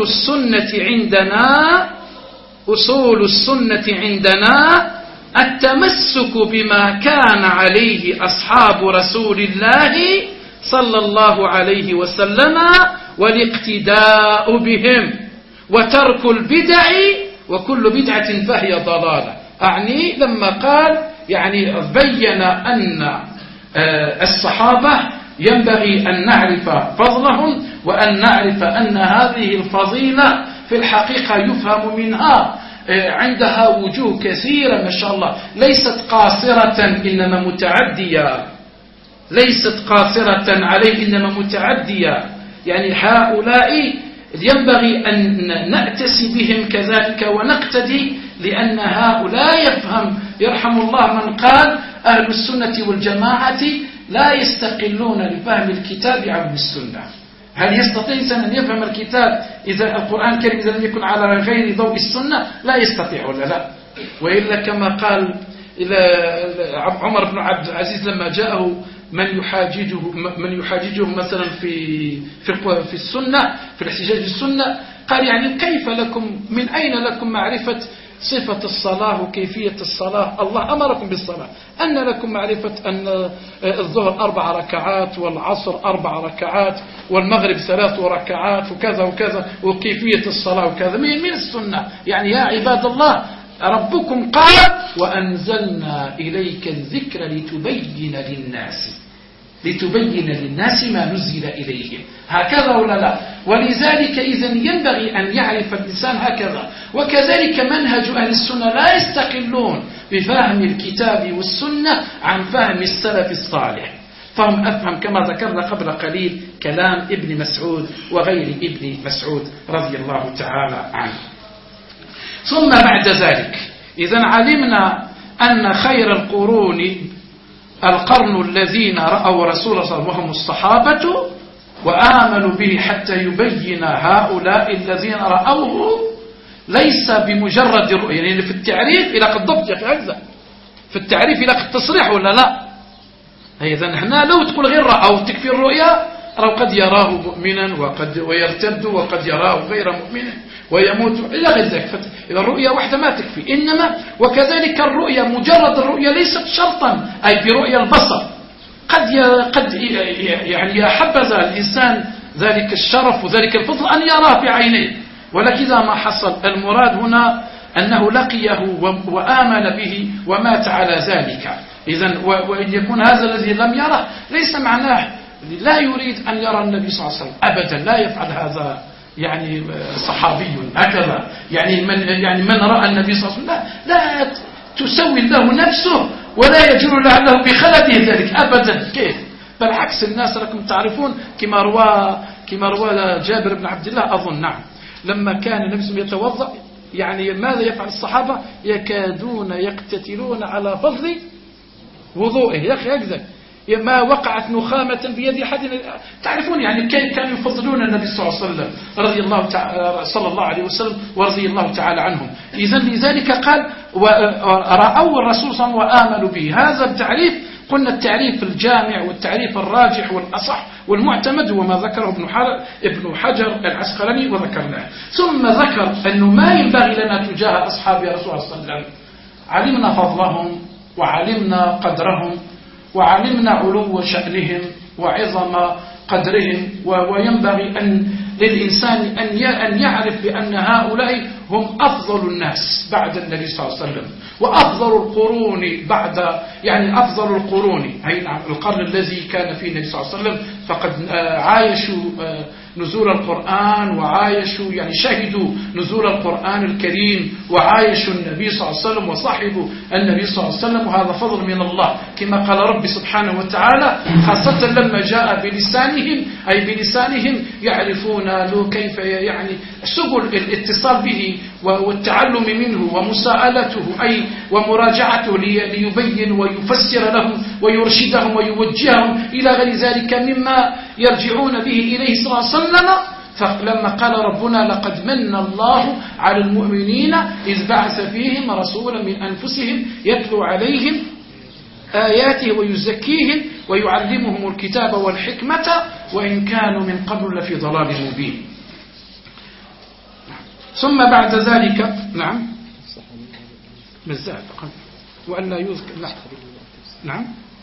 السنة عندنا التمسك بما كان عليه أصحاب رسول الله صلى الله عليه وسلم والاقتداء بهم وترك البدع وكل بدعة فهي ضلالة. أعني لما قال بين أن الصحابة ينبغي أن نعرف فضلهم وأن نعرف أن هذه الفضيلة في الحقيقة يفهم منها عندها وجوه كثيرة ما شاء الله، ليست قاصرة إنما متعدية، ليست قاصرة عليه إنما متعدية. هؤلاء ينبغي أن نأتسي بهم كذلك ونقتدي، لأن هؤلاء يرحم الله من قال: أهل السنة والجماعة لا يستقلون لفهم الكتاب عن السنة. هل يستطيع إنسان أن يفهم الكتاب إذا القرآن الكريم إذا لم يكن على غير ضوء السنة؟ لا يستطيع ولا لا؟ وإلا كما قال عمر بن عبد العزيز لما جاءه من يحاججه مثلا في السنة، في الاحتجاج بالسنة، قال: كيف لكم، من أين لكم معرفة صفة الصلاة وكيفية الصلاة؟ الله أمركم بالصلاة، أن لكم معرفة أن الظهر 4 ركعات والعصر 4 ركعات والمغرب 3 ركعات وكذا وكذا وكيفية الصلاة وكذا من السنة؟ يا عباد الله، ربكم قال: وأنزلنا إليك الذكر لتبين للناس ما نزل إليهم. هكذا ولا لا؟ ولذلك إذن ينبغي أن يعرف الإنسان هكذا. وكذلك منهج أهل السنة لا يستقلون بفهم الكتاب والسنة عن فهم السلف الصالح، فهم أفهم كما ذكرنا قبل قليل كلام ابن مسعود وغير ابن مسعود رضي الله تعالى عنه. ثم بعد ذلك إذن علمنا أن خير القرون القرن الذين رأوا رسول الله صلى الله عليه وسلم وهم الصحابة وآمنوا به حتى يبين هؤلاء الذين رأوه ليس بمجرد الرؤية. في التعريف إلى قد ضبط يا أخي أجزاء، في التعريف إلى قد تصريح ولا لا؟ إذن احنا لو تقول غير رأوا تكفي الرؤيا، أو قد يراه مؤمنا ويرتد وقد يراه غير مؤمن ويموت إلى غير ذلك. إذا الرؤيا واحدة ما تكفي، إنما وكذلك الرؤيا مجرد الرؤيا ليست شرطا أي برؤيا البصر. قد يحبذ الإنسان ذلك الشرف وذلك الفضل أن يراه بعينيه، ولكن إذا ما حصل المراد هنا أنه لقيه وآمن به ومات على ذلك. إذن وإن يكون هذا الذي لم يره ليس معناه لا يريد أن يرى النبي صلى الله عليه وسلم أبدا، لا يفعل هذا صحابي هكذا. من رأى النبي صلى الله عليه وسلم لا تسوي له نفسه ولا يجر له بخلده ذلك أبدا. كيف؟ بالعكس الناس لكم تعرفون كما روى جابر بن عبد الله أظن، نعم، لما كان النبي صلى الله عليه وسلم يتوضأ ماذا يفعل الصحابة؟ يكادون يقتتلون على فضل وضوئه. يا أخي أكذب، ما وقعت نخامة بيد أحد. تعرفون كيف كانوا يفضلون النبي صلى الله عليه وسلم صلى الله عليه وسلم ورضي الله تعالى عنهم. إذن لذلك قال: ورأوا الرسول صلى الله عليه وسلم وآمنوا به. هذا التعريف قلنا التعريف الجامع والتعريف الراجح والأصح والمعتمد هو ما ذكره ابن حجر العسقلاني وذكرناه. ثم ذكر أنه ما ينبغي لنا تجاه أصحاب رسول الله صلى الله عليه وسلم. علمنا فضلهم وعلمنا قدرهم وعلمنا علو شأنهم وعظم قدرهم، وينبغي للإنسان أن يعرف بأن هؤلاء هم أفضل الناس بعد النبي صلى الله عليه وسلم وأفضل القرون أفضل القرون. القرن الذي كان فيه النبي صلى الله عليه وسلم فقد عايشوا نزول القرآن وعايشوا شهدوا نزول القرآن الكريم وعايشوا النبي صلى الله عليه وسلم وصاحبوا النبي صلى الله عليه وسلم، وهذا فضل من الله كما قال رب سبحانه وتعالى، خاصة لما جاء بلسانهم يعرفون له كيف سبل الاتصال به والتعلم منه ومساءلته ومراجعته ليبين ويفسر لهم ويرشدهم ويوجههم إلى غير ذلك مما يرجعون به إليه صلى الله عليه وسلم. فلما قال ربنا لقد من الله على المؤمنين إذ بعث فيهم رسولا من أنفسهم يتلو عليهم آياته ويزكيهم ويعلمهم الكتاب والحكمة وإن كانوا من قبل لفي ضلال مبين. ثم بعد ذلك نعم بالذات وأن لا يذكر نعم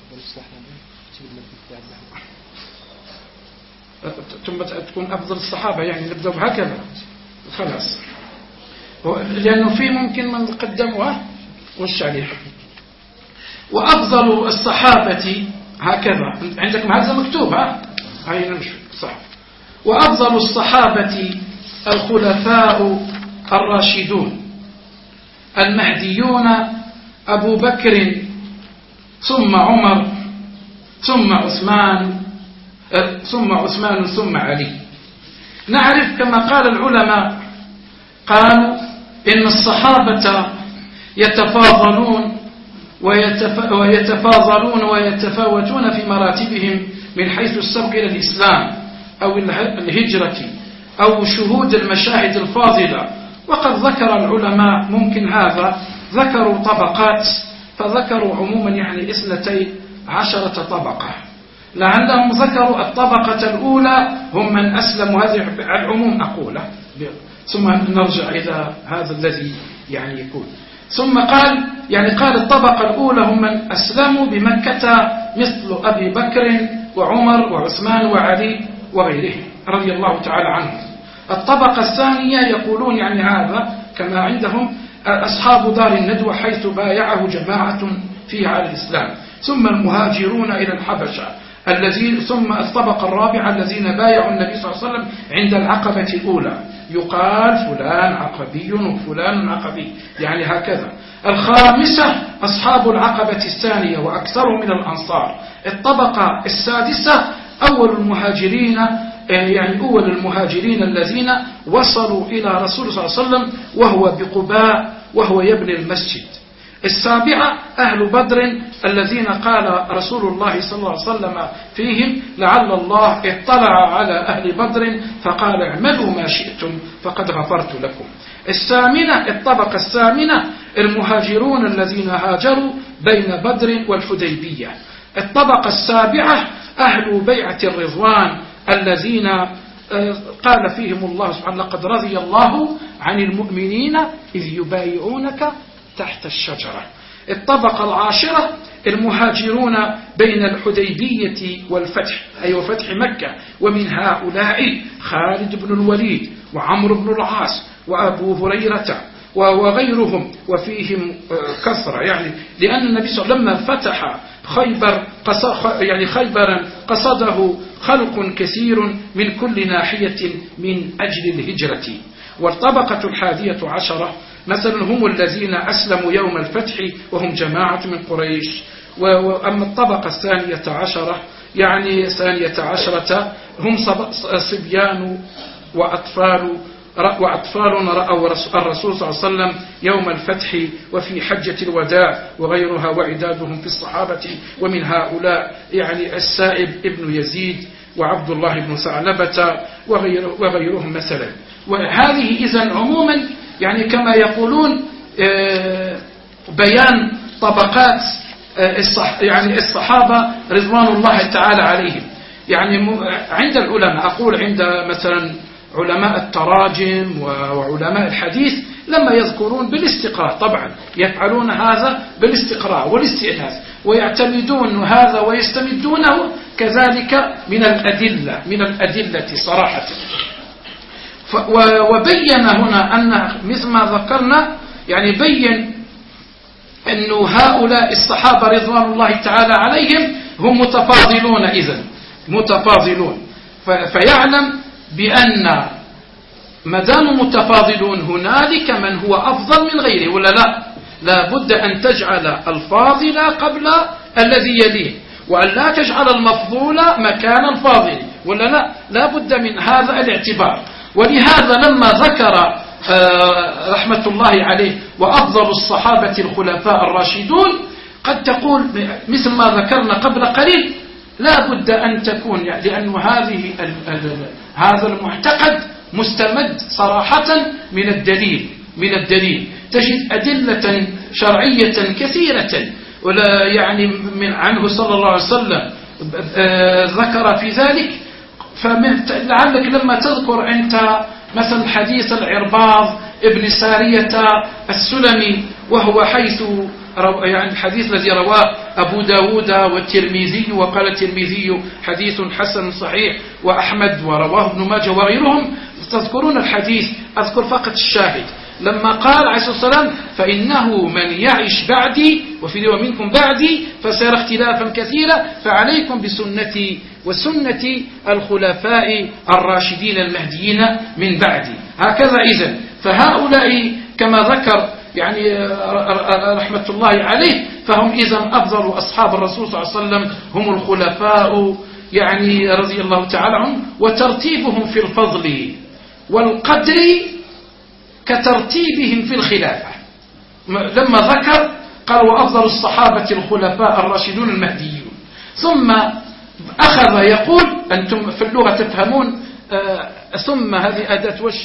تكون أفضل الصحابة يعني نبدأ بهكذا خلاص لأنه في ممكن من قدموها وش عليه. وأفضل الصحابة هكذا عندكم هذا مكتوب هاي نمشي صح. وأفضل الصحابة الخلفاء الراشدون المهديون أبو بكر ثم عمر ثم عثمان ثم علي. نعرف كما قال العلماء قالوا إن الصحابة يتفاضلون ويتفاوتون في مراتبهم من حيث السبق إلى الإسلام أو الهجرة أو شهود المشاهد الفاضلة. وقد ذكر العلماء ممكن هذا ذكروا طبقات فذكروا عموما يعني 12 طبقة لعلهم ذكروا الطبقة الأولى هم من أسلموا هذه العموم أقوله ثم نرجع إلى هذا الذي يعني يكون. ثم قال الطبقة الأولى هم من أسلموا بمكة مثل أبي بكر وعمر وعثمان وعلي وغيرهم رضي الله تعالى عنهم. الطبقة الثانية يقولون يعني هذا كما عندهم أصحاب دار الندوة حيث بايعه جماعة فيها على الإسلام. ثم المهاجرون إلى الحبشة ثم الطبقة الرابعة الذين بايعوا النبي صلى الله عليه وسلم عند العقبة الأولى يقال فلان عقبي وفلان عقبي يعني هكذا. الخامسة أصحاب العقبة الثانية وأكثرهم من الأنصار. الطبقة السادسة أول المهاجرين الذين وصلوا إلى رسول صلى الله عليه وسلم وهو بقباء وهو يبني المسجد. السابعة أهل بدر الذين قال رسول الله صلى الله عليه وسلم فيهم لعل الله اطلع على أهل بدر فقال اعملوا ما شئتم فقد غفرت لكم. الطبقة الثامنة المهاجرون الذين هاجروا بين بدر والحديبية. الطبقة السابعة أهل بيعة الرضوان الذين قال فيهم الله سبحانه لقد رضي الله عن المؤمنين إذ يبايعونك تحت الشجرة. الطبقة العاشرة المهاجرون بين الحديبية والفتح أي وفتح مكة ومن هؤلاء خالد بن الوليد وعمرو بن العاص وأبو هريرة وغيرهم وفيهم كثرة يعني لأن النبي صلى الله عليه وسلم لما فتح خيبرا قصده خلق كثير من كل ناحية من أجل الهجرة. والطبقة 11 مثلا هم الذين أسلموا يوم الفتح وهم جماعة من قريش. وأما الطبقة 12 يعني 12 هم صبيان وأطفال رأوا الرسول صلى الله عليه وسلم يوم الفتح وفي حجة الوداع وغيرها وعدادهم في الصحابة ومن هؤلاء يعني السائب ابن يزيد وعبد الله بن ثعلبة وغيرهم مثلا. وهذه إذن عموما يعني كما يقولون بيان طبقات يعني الصحابة رضوان الله تعالى عليهم. يعني عند العلماء أقول عند مثلا علماء التراجم وعلماء الحديث لما يذكرون بالاستقراء طبعا يفعلون هذا بالاستقراء والاستئناس ويعتمدون هذا ويستمدونه كذلك من الأدلة صراحة. وبين هنا أن مثل ما ذكرنا يعني بين أن هؤلاء الصحابة رضوان الله تعالى عليهم هم متفاضلون متفاضلون فيعلم بأن ما دام متفاضلون هنالك من هو أفضل من غيره ولا لا بد أن تجعل الفاضل قبل الذي يليه وأن لا تجعل المفضول مكان الفاضل ولا لا بد من هذا الاعتبار. ولهذا لما ذكر رحمة الله عليه وأفضل الصحابة الخلفاء الراشدون قد تقول مثل ما ذكرنا قبل قليل لا بد أن تكون لأن هذا المعتقد مستمد صراحة من الدليل تجد أدلة شرعية كثيرة ولا يعني عنه صلى الله عليه وسلم ذكر في ذلك. فلعلك لما تذكر أنت مثلا حديث العرباض ابن سارية السلمي وهو حيث يعني الحديث الذي رواه أبو داود والترمذي وقال الترمذي حديث حسن صحيح وأحمد ورواه ابن ماجه وغيرهم تذكرون الحديث. أذكر فقط الشاهد لما قال عليه الصلاة والسلام فإنه من يعش بعدي وفي ومنكم بعدي فسيرى اختلافا كثيرا فعليكم بسنتي وسنة الخلفاء الراشدين المهديين من بعدي. هكذا إذن فهؤلاء كما ذكر يعني رحمة الله عليه فهم إذن أفضل أصحاب الرسول صلى الله عليه وسلم هم الخلفاء يعني رضي الله تعالى عنهم. وترتيبهم في الفضل والقدر كترتيبهم في الخلافة. لما ذكر قال وأفضل الصحابة الخلفاء الراشدون المهديون ثم أخذ يقول أنتم في اللغة تفهمون ثم هذه أداة وش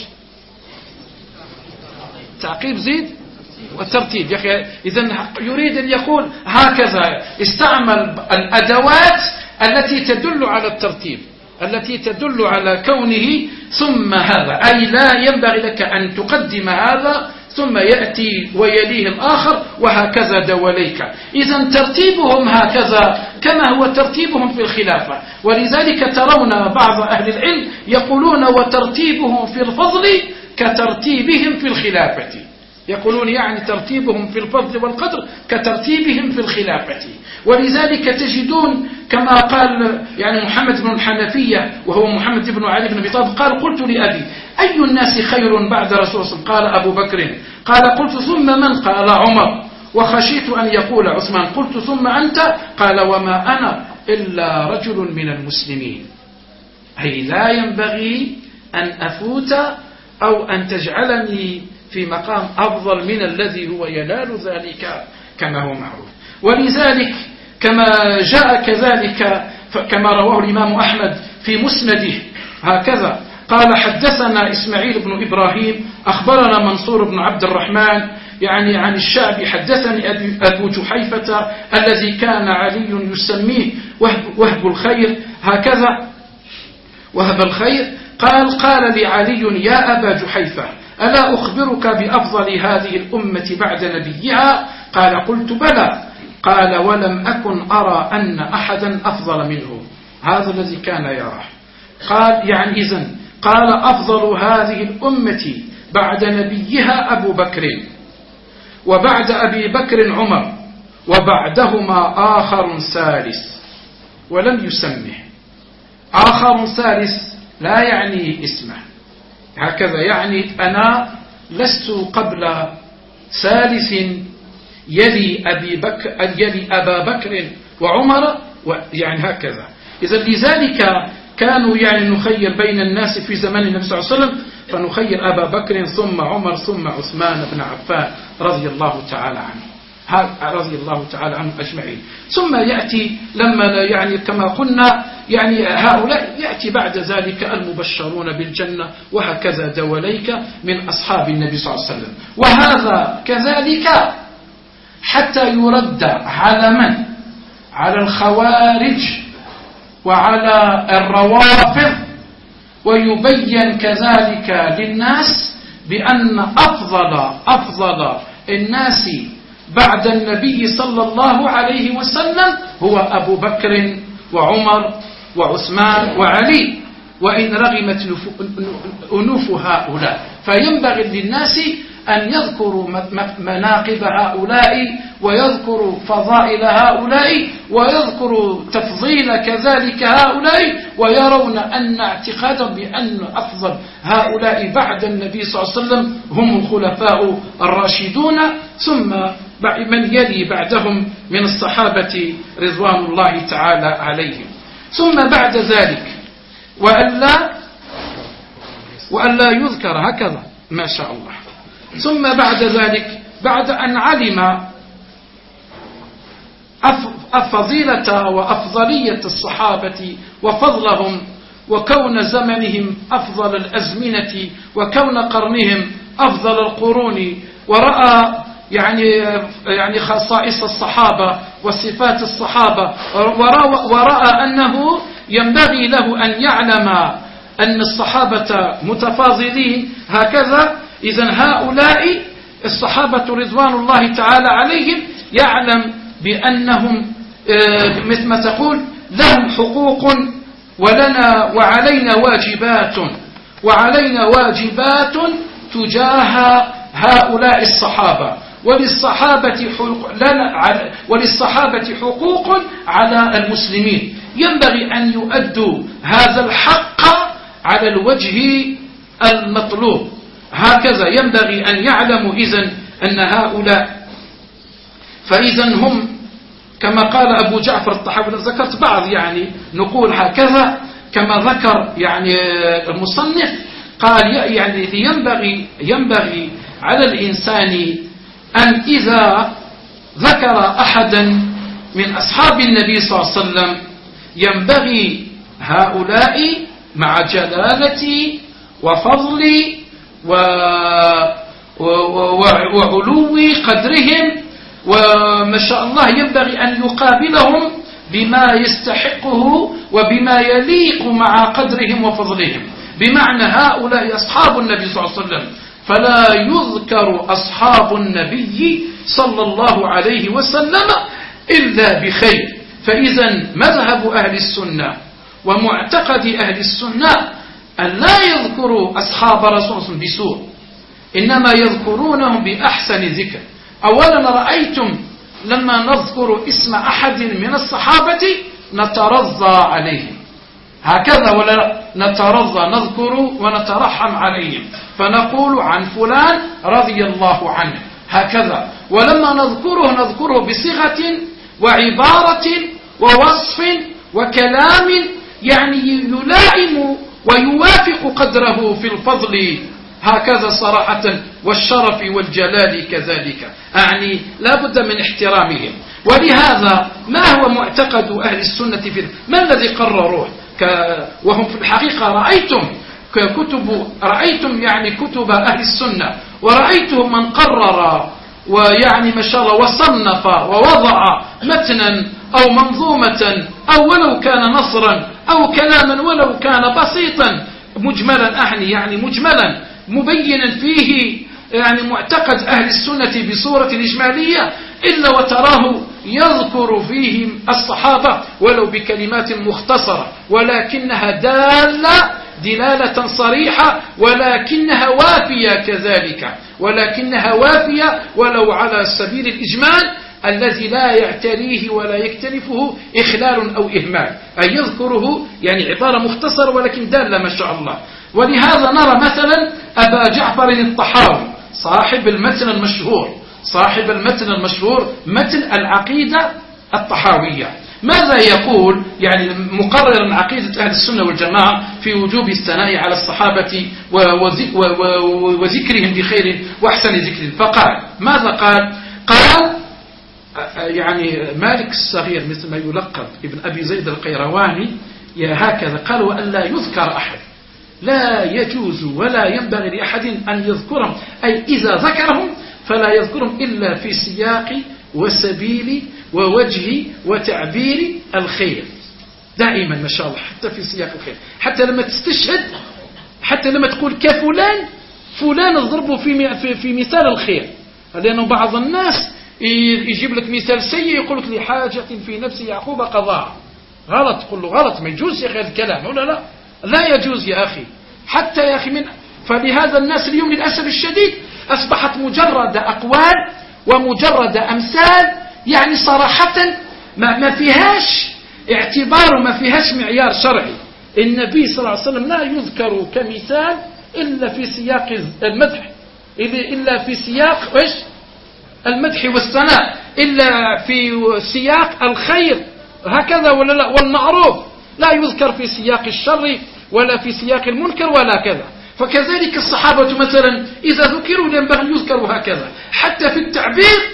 تعقيب زيد والترتيب يا أخي. إذن يريد أن يقول هكذا استعمل الأدوات التي تدل على الترتيب التي تدل على كونه ثم هذا أي لا ينبغي لك أن تقدم هذا ثم يأتي ويليه الآخر وهكذا دواليك. إذن ترتيبهم هكذا كما هو ترتيبهم في الخلافة. ولذلك ترون بعض أهل العلم يقولون وترتيبهم في الفضل كترتيبهم في الخلافة. يقولون يعني ترتيبهم في الفضل والقدر كترتيبهم في الخلافة. ولذلك تجدون كما قال يعني محمد بن الحنفية وهو محمد بن علي بن أبي طالب قال قلت لأبي أي الناس خير بعد رسول الله قال أبو بكر قال قلت ثم من قال عمر وخشيت أن يقول عثمان قلت ثم أنت قال وما أنا إلا رجل من المسلمين. أي لا ينبغي أن أفوت أو أن تجعلني في مقام أفضل من الذي هو ينال ذلك كما هو معروف. ولذلك كما جاء كذلك كما رواه الإمام أحمد في مسنده هكذا قال حدثنا إسماعيل بن إبراهيم أخبرنا منصور بن عبد الرحمن يعني عن الشعبي حدثني أبو جحيفة الذي كان علي يسميه وهب الخير هكذا وهب الخير قال لعلي يا أبا جحيفة ألا أخبرك بأفضل هذه الأمة بعد نبيها قال قلت بلى قال ولم أكن أرى أن أحدا أفضل منه. هذا الذي كان يراه قال يعني إذن قال أفضل هذه الأمة بعد نبيها أبو بكر وبعد أبي بكر عمر وبعدهما آخر ثالث ولم يسمه. آخر ثالث لا يعني اسمه هكذا يعني أنا لست قبل ثالث يلي أبا بكر وعمر يعني هكذا. إذا لذلك كانوا يعني نخير بين الناس في زمان النبي صلى الله عليه وسلم فنخير أبا بكر ثم عمر ثم عثمان بن عفان رضي الله تعالى عنه أجمعين. ثم يأتي لما يعني كما قلنا يعني هؤلاء يأتي بعد ذلك المبشرون بالجنة وهكذا دواليك من أصحاب النبي صلى الله عليه وسلم. وهذا كذلك حتى يرد على من؟ على الخوارج وعلى الروافض ويبين كذلك للناس بأن أفضل الناس بعد النبي صلى الله عليه وسلم هو أبو بكر وعمر وعثمان وعلي وإن رغمت أنوف هؤلاء. فينبغي للناس أن يذكروا مناقب هؤلاء ويذكروا فضائل هؤلاء ويذكروا تفضيل كذلك هؤلاء ويرون أن اعتقادا بأن أفضل هؤلاء بعد النبي صلى الله عليه وسلم هم الخلفاء الراشدون ثم من يلي بعدهم من الصحابة رضوان الله تعالى عليهم. ثم بعد ذلك وألا يذكر هكذا ما شاء الله. ثم بعد ذلك بعد أن علم فضيلة وأفضلية الصحابة وفضلهم وكون زمنهم أفضل الأزمنة وكون قرنهم أفضل القرون، ورأى يعني خصائص الصحابة وصفات الصحابة، ورأى أنه ينبغي له أن يعلم أن الصحابة متفاضلين هكذا. إذن هؤلاء الصحابة رضوان الله تعالى عليهم يعلم بأنهم مثل ما تقول لهم حقوق ولنا وعلينا واجبات تجاه هؤلاء الصحابة، وللصحابة حقوق على المسلمين، ينبغي أن يؤدوا هذا الحق على الوجه المطلوب. هكذا ينبغي أن يعلموا إذن أن هؤلاء، فإذن هم كما قال أبو جعفر الطحاوي، ذكرت بعض نقول هكذا كما ذكر المصنف، قال ينبغي على الإنسان أن إذا ذكر أحدا من أصحاب النبي صلى الله عليه وسلم ينبغي هؤلاء مع جلالة وفضل وعلو قدرهم وما شاء الله ينبغي أن يقابلهم بما يستحقه وبما يليق مع قدرهم وفضلهم، بمعنى هؤلاء أصحاب النبي صلى الله عليه وسلم، فلا يذكر أصحاب النبي صلى الله عليه وسلم إلا بخير. فإذا مذهب أهل السنة ومعتقد أهل السنة أن لا يذكروا أصحاب رسول الله بسوء، إنما يذكرونهم بأحسن ذكر. أولا رأيتم لما نذكر اسم أحد من الصحابة نترضى عليهم هكذا، ولا نترضى نذكر ونترحم عليهم، فنقول عن فلان رضي الله عنه هكذا. ولما نذكره بصيغة وعبارة ووصف وكلام يلائم ويوافق قدره في الفضل هكذا صراحة والشرف والجلال كذلك، لا بد من احترامهم. ولهذا ما هو معتقد أهل السنة ما الذي قرروه؟ وهم في الحقيقة رأيتم كتب أهل السنة، ورأيتهم من قرر ما شاء الله وصنف ووضع متنا أو منظومة أو ولو كان نصرا أو كلاما ولو كان بسيطا مجملا مجملا مبينا فيه معتقد أهل السنة بصورة إجمالية، إلا وتراه يذكر فيهم الصحابة ولو بكلمات مختصرة، ولكنها دلالة صريحة، ولكنها وافية كذلك، ولكنها وافية ولو على سبيل الإجمال الذي لا يعتريه ولا يكتنفه إخلال أو إهمال، أي يذكره عبارة مختصرة ولكن دالة ما شاء الله. ولهذا نرى مثلا أبا جعفر الطحاوي صاحب المتن المشهور متن العقيدة الطحاوية، ماذا يقول مقررا عقيدة أهل السنة والجماعة في وجوب الثناء على الصحابة وذكرهم بخير وأحسن ذكر؟ فقال ماذا قال مالك الصغير مثل ما يلقب ابن أبي زيد القيرواني هكذا قال: وأن لا يذكر أحد، لا يجوز ولا ينبغي لأحد أن يذكرهم، أي إذا ذكرهم فلا يذكرهم إلا في سياق وسبيل ووجه وتعبير الخير دائما ما شاء الله، حتى في سياق الخير، حتى لما تستشهد، حتى لما تقول فلان اضربه في مثال الخير، لأنه بعض الناس يجيب لك مثال سيء يقول لك لحاجة في نفس يعقوب قضاء، غلط، تقول له غلط، ما يجوز يا أخي الكلام، ولا لا يجوز يا أخي، حتى يا أخي فلهذا الناس اليوم للأسف الشديد أصبحت مجرد أقوال ومجرد أمثال، صراحة ما فيهاش اعتبار وما فيهاش معيار شرعي. النبي صلى الله عليه وسلم لا يذكر كمثال إلا في سياق المدح، إلا في سياق المدح والثناء، إلا في سياق الخير هكذا ولا لا، والمعروف لا يذكر في سياق الشر ولا في سياق المنكر ولا كذا. فكذلك الصحابة مثلا إذا ذكروا ينبغي يذكروا هكذا، حتى في التعبير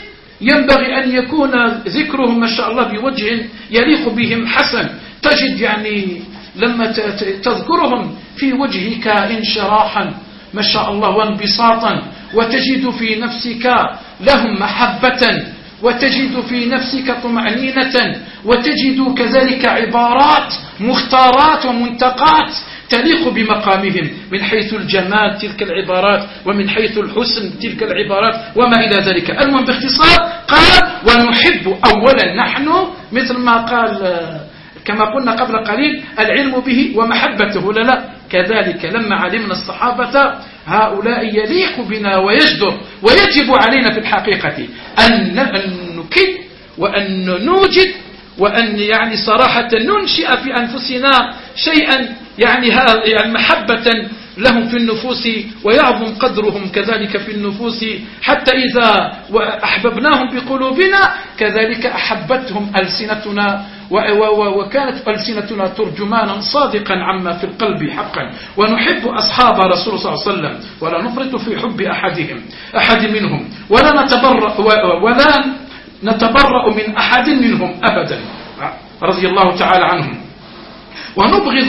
ينبغي أن يكون ذكرهم ما شاء الله بوجه يليق بهم حسن. تجد يعني لما تذكرهم في وجهك انشراحا ما شاء الله وانبساطا، وتجد في نفسك لهم محبة، وتجد في نفسك طمأنينة، وتجد كذلك عبارات مختارات ومنتقات تليق بمقامهم من حيث الجمال تلك العبارات، ومن حيث الحسن تلك العبارات، وما إلى ذلك. المهم باختصار قال ونحب أولا نحن مثل ما قال كما قلنا قبل قليل العلم به ومحبته، لا كذلك لما علمنا الصحابة هؤلاء يليق بنا ويجدر ويجب علينا في الحقيقة أن نكي وأن نوجد وأن يعني صراحة ننشئ في أنفسنا شيئا يعني محبة لهم في النفوس ويعظم قدرهم كذلك في النفوس، حتى إذا أحببناهم بقلوبنا كذلك أحبتهم ألسنتنا وكانت ألسنتنا ترجمانا صادقا عما في القلب حقا. ونحب أصحاب رسول صلى الله عليه وسلم ولا نفرط في حب أحد منهم ولا نتبرأ من أحد منهم أبدا رضي الله تعالى عنهم. ونبغض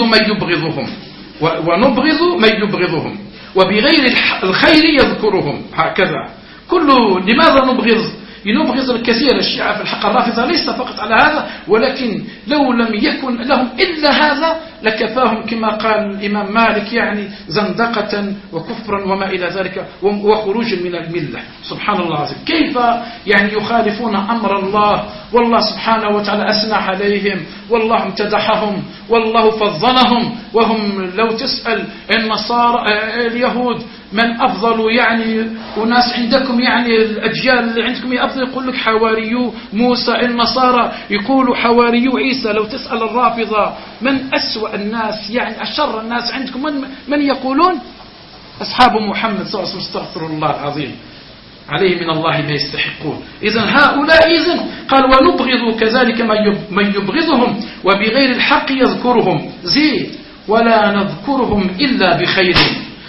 من يبغضهم وبغير الخير يذكرهم. هكذا لماذا نبغض الكثير؟ الشيعة في الحق الرافضة ليس فقط على هذا، ولكن لو لم يكن لهم إلا هذا لكفاهم كما قال الإمام مالك يعني زندقة وكفرا وما إلى ذلك وخروجا من الملة. سبحان الله العظيم، كيف يعني يخالفون أمر الله، والله سبحانه وتعالى أثنى عليهم، والله امتدحهم، والله فضلهم، وهم لو تسأل النصارى اليهود من أفضل يعني وناس عندكم، يعني الأجيال اللي عندكم أفضل، يقول لك حواريو موسى. النصارى يقولوا حواريو عيسى. لو تسأل الرافضة من أسوأ الناس يعني أشر الناس عندكم من يقولون أصحاب محمد صلى الله عليه وسلم. استغفر الله العظيم، عليه من الله ما يستحقون. إذن هؤلاء قال ونبغض كذلك من يبغضهم وبغير الحق يذكرهم زيد ولا نذكرهم إلا بخير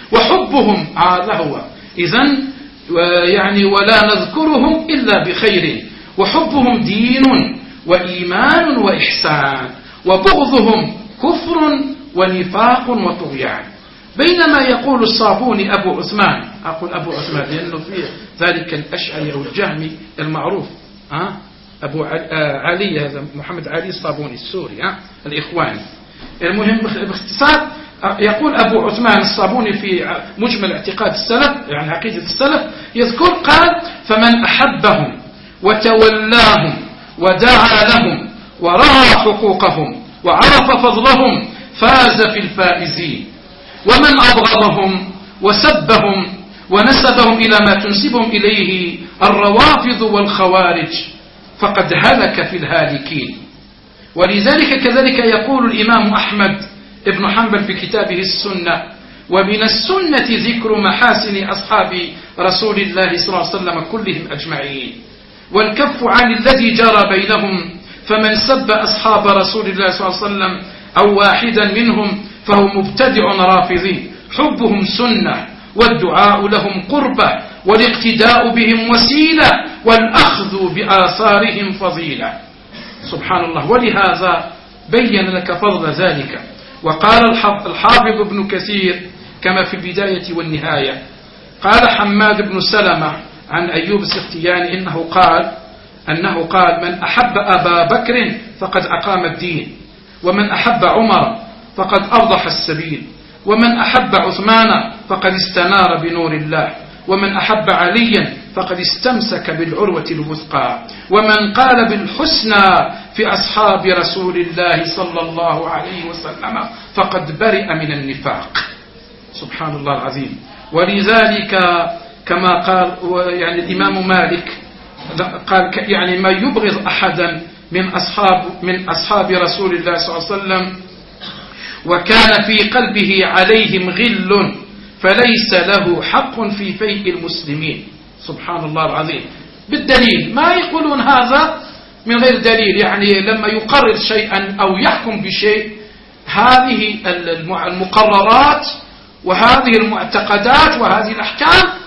وحبهم هذا هو. إذن يعني ولا نذكرهم إلا بخير وحبهم دين وإيمان وإحسان وبغضهم كفر ونفاق وطغيان. بينما يقول الصابوني أبو عثمان، أقول أبو عثمان لأنه في ذلك الأشعري أو الجهمي المعروف أبو علي، هذا محمد علي الصابوني السوري الإخوان. المهم باختصار يقول أبو عثمان الصابوني في مجمل اعتقاد السلف يعني عقيدة السلف يذكر قال فمن أحبهم وتولاهم ودعا لهم ورعى حقوقهم وعرف فضلهم فاز في الفائزين، ومن أبغضهم وسبهم ونسبهم إلى ما تنسبهم إليه الروافض والخوارج فقد هلك في الهالكين. ولذلك كذلك يقول الإمام أحمد ابن حنبل في كتابه السنة ومن السنة ذكر محاسن أصحاب رسول الله صلى الله عليه وسلم كلهم أجمعين والكف عن الذي جرى بينهم، فمن سب أصحاب رسول الله صلى الله عليه وسلم أو واحدا منهم فهو مبتدع رافضي. حبهم سنة والدعاء لهم قربة والاقتداء بهم وسيلة والأخذ بآثارهم فضيلة. سبحان الله. ولهذا بين لك فضل ذلك. وقال الحافظ ابن كثير كما في البداية والنهاية قال حماد بن سلمة عن أيوب السختياني أنه قال من أحب أبا بكر فقد أقام الدين، ومن أحب عمر فقد أوضح السبيل، ومن أحب عثمان فقد استنار بنور الله، ومن أحب عليا فقد استمسك بالعروة الوثقى، ومن قال بالحسنى في أصحاب رسول الله صلى الله عليه وسلم فقد برئ من النفاق. سبحان الله العظيم. ولذلك كما قال يعني الإمام مالك قال يعني ما يبغض أحدا من أصحاب رسول الله صلى الله عليه وسلم وكان في قلبه عليهم غل فليس له حق في فيء المسلمين. سبحان الله العظيم. بالدليل، ما يقولون هذا من غير دليل، يعني لما يقرر شيئا أو يحكم بشيء هذه المقررات وهذه المعتقدات وهذه الأحكام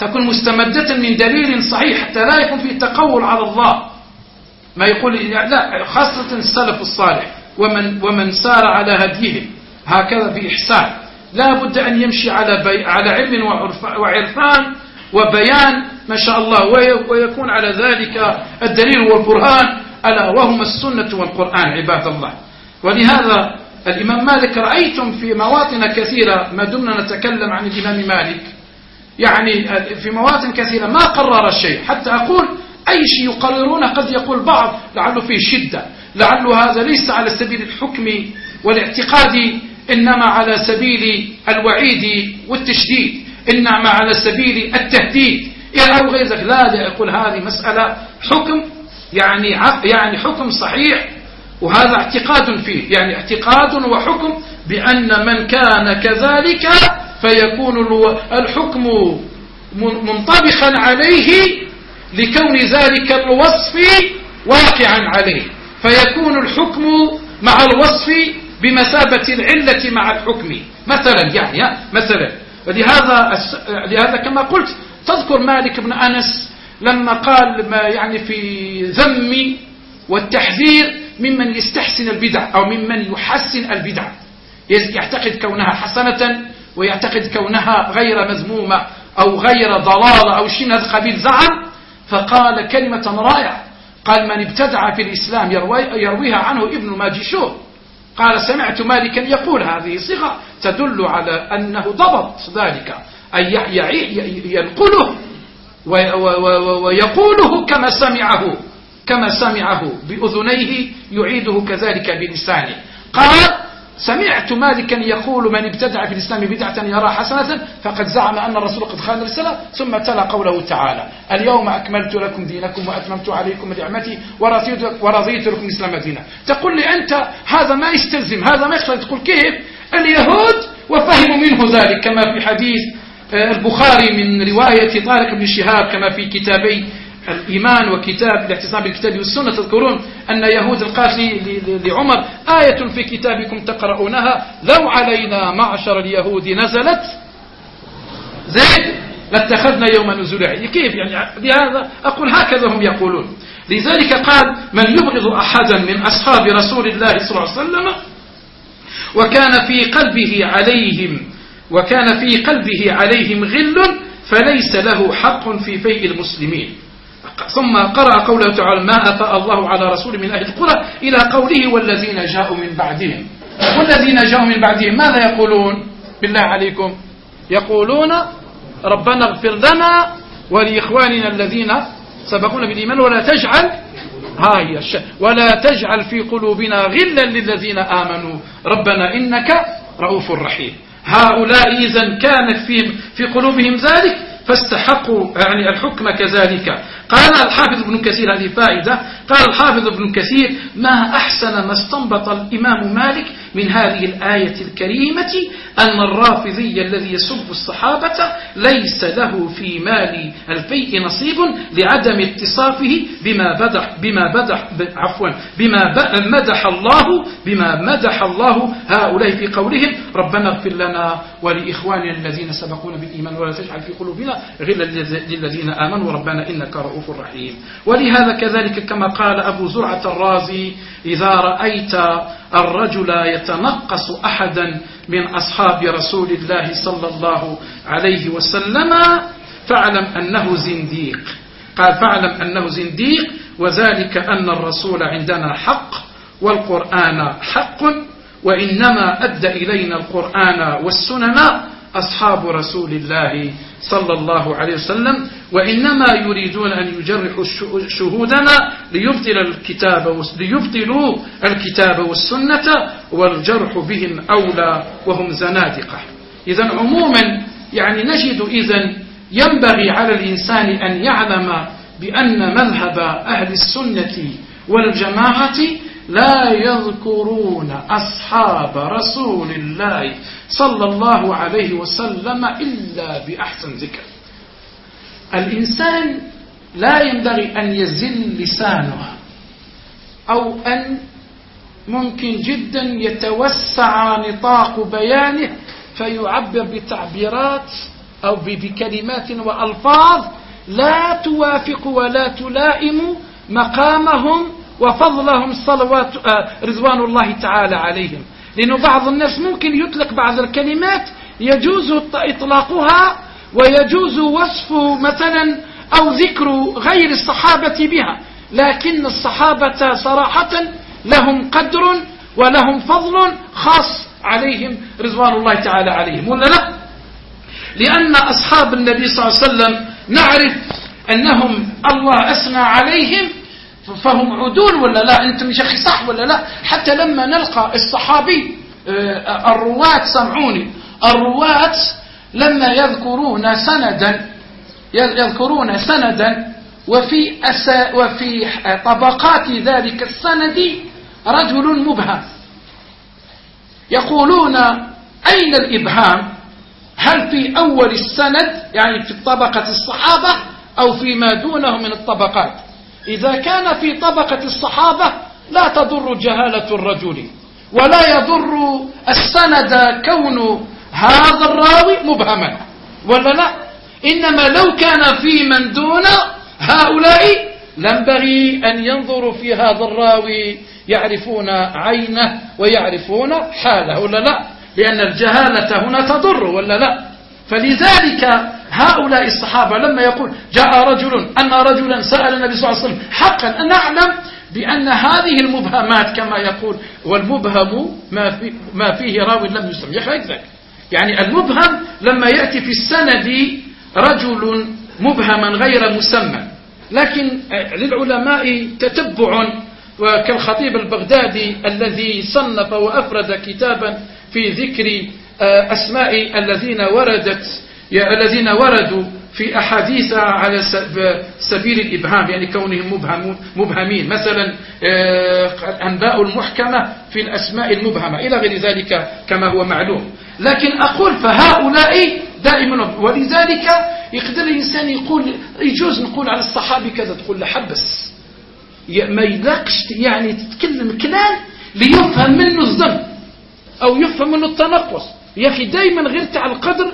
تكون مستمدة من دليل صحيح حتى لا يكون فيه تقول على الله، ما يقول لا، خاصة السلف الصالح ومن سار على هديهم هكذا بإحسان، لا بد أن يمشي على علم وعرفان وبيان ما شاء الله، ويكون على ذلك الدليل والبرهان ألا وهما السنة والقرآن عباد الله. ولهذا الإمام مالك رأيتم في مواطن كثيرة ما دمنا نتكلم عن الإمام مالك، يعني في مواطن كثيرة ما قرر شيء، حتى أقول أي شيء يقررونه قد يقول بعض لعله فيه شدة، لعله هذا ليس على سبيل الحكم والاعتقاد، إنما على سبيل الوعيد والتشديد، إنما على سبيل التهديد أو غير ذلك. لا يقول هذه مسألة حكم، يعني حكم صحيح، وهذا اعتقاد فيه، يعني اعتقاد وحكم بأن من كان كذلك فيكون الحكم منطبقا عليه لكون ذلك الوصف واقعا عليه، فيكون الحكم مع الوصف بمثابة العلة مع الحكم مثلا، مثلا. ولهذا كما قلت تذكر مالك بن أنس لما قال ما يعني في ذم والتحذير ممن يستحسن البدع أو ممن يحسن البدع، يعتقد كونها حسنة ويعتقد كونها غير مذمومة أو غير ضلالة أو شيء من هذا القبيل، زعم فقال كلمة رائعة، قال من ابتدع في الإسلام يرويها عنه ابن ماجشون، قال سمعت مالكا يقول، هذه صيغة تدل على أنه ضبط ذلك، أي ينقله ويقوله كما سمعه بأذنيه يعيده كذلك بلسانه. قال سمعت مالكا يقول من ابتدع في الإسلام بدعة يرى حسنة فقد زعم أن الرسول قد خان الرسالة، ثم تلا قوله تعالى اليوم أكملت لكم دينكم وأتممت عليكم نعمتي ورضيت لكم الإسلام دينا. تقول لي أنت هذا ما يستلزم، هذا ما يخلق. تقول كيف؟ اليهود وفهموا منه ذلك، كما في حديث البخاري من رواية طارق بن شهاب، كما في كتابي الإيمان وكتاب الاعتصام بالكتاب والسنة. تذكرون أن يهود القالت لعمر آية في كتابكم تقرؤونها لو علينا معشر اليهود نزلت زيد لاتخذنا يوم نزولها. كيف يعني؟ بهذا أقول هكذا هم يقولون. لذلك قال من يبغض أحدا من أصحاب رسول الله صلى الله عليه وسلم وكان في قلبه عليهم غل فليس له حق في فيء المسلمين. ثم قرأ قوله تعالى ما أفاء الله على رسول من أهل القرى إلى قوله والذين جاءوا من بعدهم. والذين جاءوا من بعدهم ماذا يقولون بالله عليكم؟ يقولون ربنا اغفر لنا ولإخواننا الذين سبقونا بالإيمان ولا تجعل في قلوبنا غلا للذين آمنوا ربنا إنك رؤوف رحيم. هؤلاء إذن كانت في قلوبهم ذلك فاستحقوا يعني الحكم كذلك. قال الحافظ ابن كثير، هذه فائدة، قال الحافظ ابن كثير ما أحسن ما استنبط الإمام مالك من هذه الآية الكريمة أن الرافضي الذي يسب الصحابة ليس له في مال الفيء نصيب لعدم اتصافه بما مدح الله هؤلاء في قولهم ربنا اغفر لنا ولإخواننا الذين سبقونا بالإيمان ولا تجعل في قلوبنا غلا للذين آمنوا ربنا إنك رؤوف رحيم. ولهذا كذلك كما قال أبو زرعة الرازي إذا رأيت الرجل يتنقص أحدا من أصحاب رسول الله صلى الله عليه وسلم فاعلم أنه زنديق. قال فاعلم أنه زنديق، وذلك أن الرسول عندنا حق والقرآن حق، وإنما أدى إلينا القرآن والسنن أصحاب رسول الله صلى الله عليه وسلم، وإنما يريدون أن يجرحوا شهودنا ليبطلوا الكتاب والسنة والجرح بهم أولى وهم زنادقة. إذن عموما يعني نجد إذن ينبغي على الإنسان أن يعلم بأن مذهب أهل السنة والجماعة لا يذكرون أصحاب رسول الله صلى الله عليه وسلم إلا بأحسن ذكر. الإنسان لا ينبغي أن يزل لسانه أو أن ممكن جدا يتوسع نطاق بيانه فيعبر بتعبيرات أو بكلمات وألفاظ لا توافق ولا تلائم مقامهم وفضلهم صلوات رضوان الله تعالى عليهم. لأنه بعض الناس ممكن يطلق بعض الكلمات يجوز إطلاقها ويجوز وصف مثلا أو ذكر غير الصحابة بها، لكن الصحابة صراحة لهم قدر ولهم فضل خاص عليهم رضوان الله تعالى عليهم، ولا لا؟ لأن أصحاب النبي صلى الله عليه وسلم نعرف أنهم الله أثنى عليهم فهم عدول، ولا لا؟ أنتم يا أخي صح ولا لا؟ حتى لما نلقى الصحابي الرواة، سمعوني، الرواة لما يذكرون سندا وفي طبقات ذلك السند رجل مبهم، يقولون أين الإبهام؟ هل في أول السند يعني في طبقة الصحابة أو فيما دونه من الطبقات؟ إذا كان في طبقة الصحابة لا تضر جهالة الرجل ولا يضر السند كون هذا الراوي مبهما، ولا لا؟ إنما لو كان في من دون هؤلاء لنبغي أن ينظروا في هذا الراوي، يعرفون عينه ويعرفون حاله، ولا لا؟ لأن الجهالة هنا تضر، ولا لا؟ فلذلك هؤلاء الصحابة لما يقول جاء رجل أن رجلا سأل النبي صلى الله عليه وسلم، حقا نعلم بأن هذه المبهمات كما يقول، والمبهم ما فيه راوي لم يسلم يخرج، يعني المبهم لما يأتي في السند رجل مبهما غير مسمى، لكن للعلماء تتبع، وكالخطيب البغدادي الذي صنف وأفرد كتابا في ذكر أسماء الذين وردوا في أحاديث على سبيل الإبهام، يعني كونهم مبهمين، مثلا أنباء المحكمة في الأسماء المبهمة إلى غير ذلك كما هو معلوم. لكن أقول فهؤلاء دائما، ولذلك يقدر الإنسان يقول يجوز نقول على الصحابي كذا، تقول له حبس، ما يلاقش يعني تتكلم كلام ليفهم منه الظن أو يفهم منه التنقص. يا أخي دائما غير تاع القدر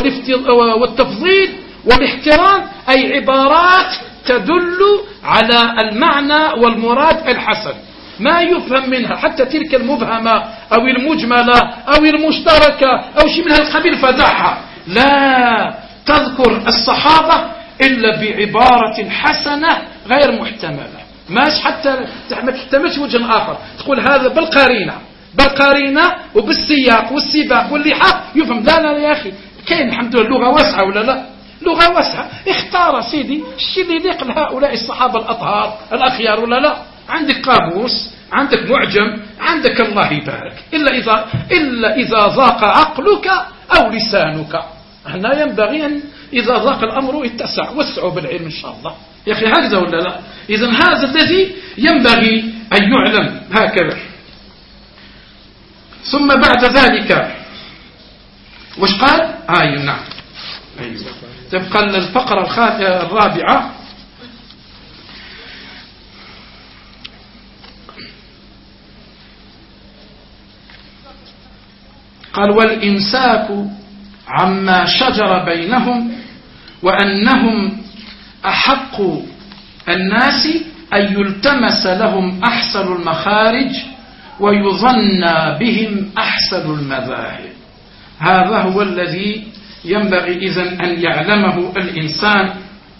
والتفضيل والاحترام، أي عبارات تدل على المعنى والمراد الحسن، ما يفهم منها حتى تلك المبهمة أو المجملة أو المشتركة أو شيء من هذا القبيل فدعها، لا تذكر الصحابة إلا بعبارة حسنة غير محتملة، ماش حتى ما تحتملش وجه آخر، تقول هذا بالقرينة وبالسياق والسباق واللحاق يفهم. لا يا أخي، كاين الحمد لله لغة واسعة، ولا لا؟ لغة واسعة، اختار سيدي الشيء اللي يليق لهؤلاء الصحابة الأطهار الأخيار، ولا لا؟ عندك قاموس، عندك معجم، عندك الله يبارك، إلا إذا ضاق عقلك أو لسانك. هنا ينبغي أن إذا ضاق الأمر اتسع، وسعوا بالعلم إن شاء الله يا أخي، هكذا ولا لا؟ إذن هذا الذي ينبغي أن يعلم هكذا. ثم بعد ذلك وش قال؟ نعم، تبقى الفقرة الرابعة. قال والإمساك عما شجر بينهم وأنهم أحق الناس أن يلتمس لهم أحسن المخارج ويظن بهم أحسن المذاهب. هذا هو الذي ينبغي إذن أن يعلمه الإنسان.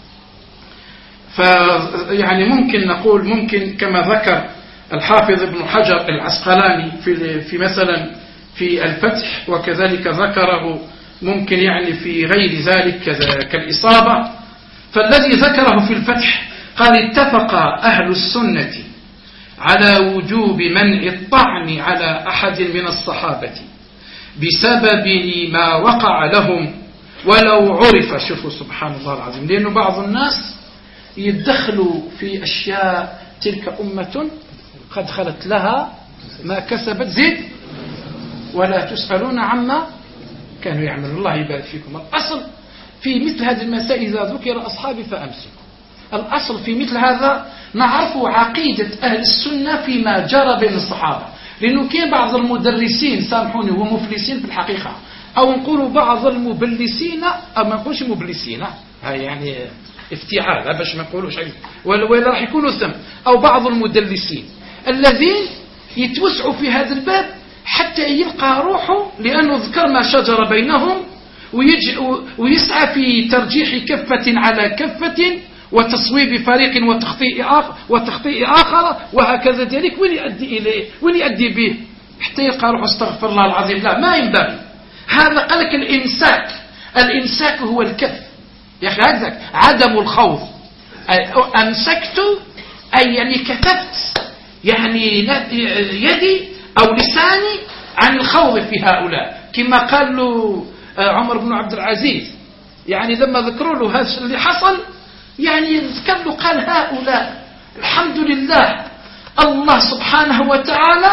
يعني ممكن نقول، ممكن كما ذكر الحافظ ابن حجر العسقلاني في مثلا في الفتح، وكذلك ذكره ممكن يعني في غير ذلك كالإصابة، فالذي ذكره في الفتح قال اتفق أهل السنة على وجوب منع الطعن على أحد من الصحابة بسبب ما وقع لهم ولو عرف. شوفوا سبحان الله العظيم، لأنه بعض الناس يدخلوا في أشياء تلك أمة قد خلت لها ما كسبت زيد ولا تسألون عما كانوا يعملون. الله يبارك فيكم. الأصل في مثل هذه المسائل إذا ذكر أصحابي فأمسكوا. الأصل في مثل هذا نعرف عقيدة أهل السنة فيما جرى بين الصحابة، لأنه كاين بعض المدرسين سامحوني هو مفلسين في الحقيقة، أو نقولوا بعض المبلسين، أو ما نقولش مبلسين هاي يعني افتعال باش ما نقولوش ولا راح يكونوا ثم، أو بعض المدلسين الذين يتوسعوا في هذا الباب حتى يلقى روحه، لأنه ذكر ما شجر بينهم ويسعى في ترجيح كفة على كفة وتصويب فريق وتخطيء آخر وهكذا ذلك. وين يؤدي إليه؟ وين يؤدي به؟ حتى يلقى روحه استغفر الله العظيم. لا، ما ينبغي هذا. قال لك الإمساك هو الكف يا أخي، هكذا عدم الخوض. أمسكت أي يعني كففت يعني يدي أو لساني عن الخوض في هؤلاء، كما قال له عمر بن عبد العزيز يعني لما ذكروا له هذا اللي حصل، يعني ذكر له قال هؤلاء الحمد لله الله سبحانه وتعالى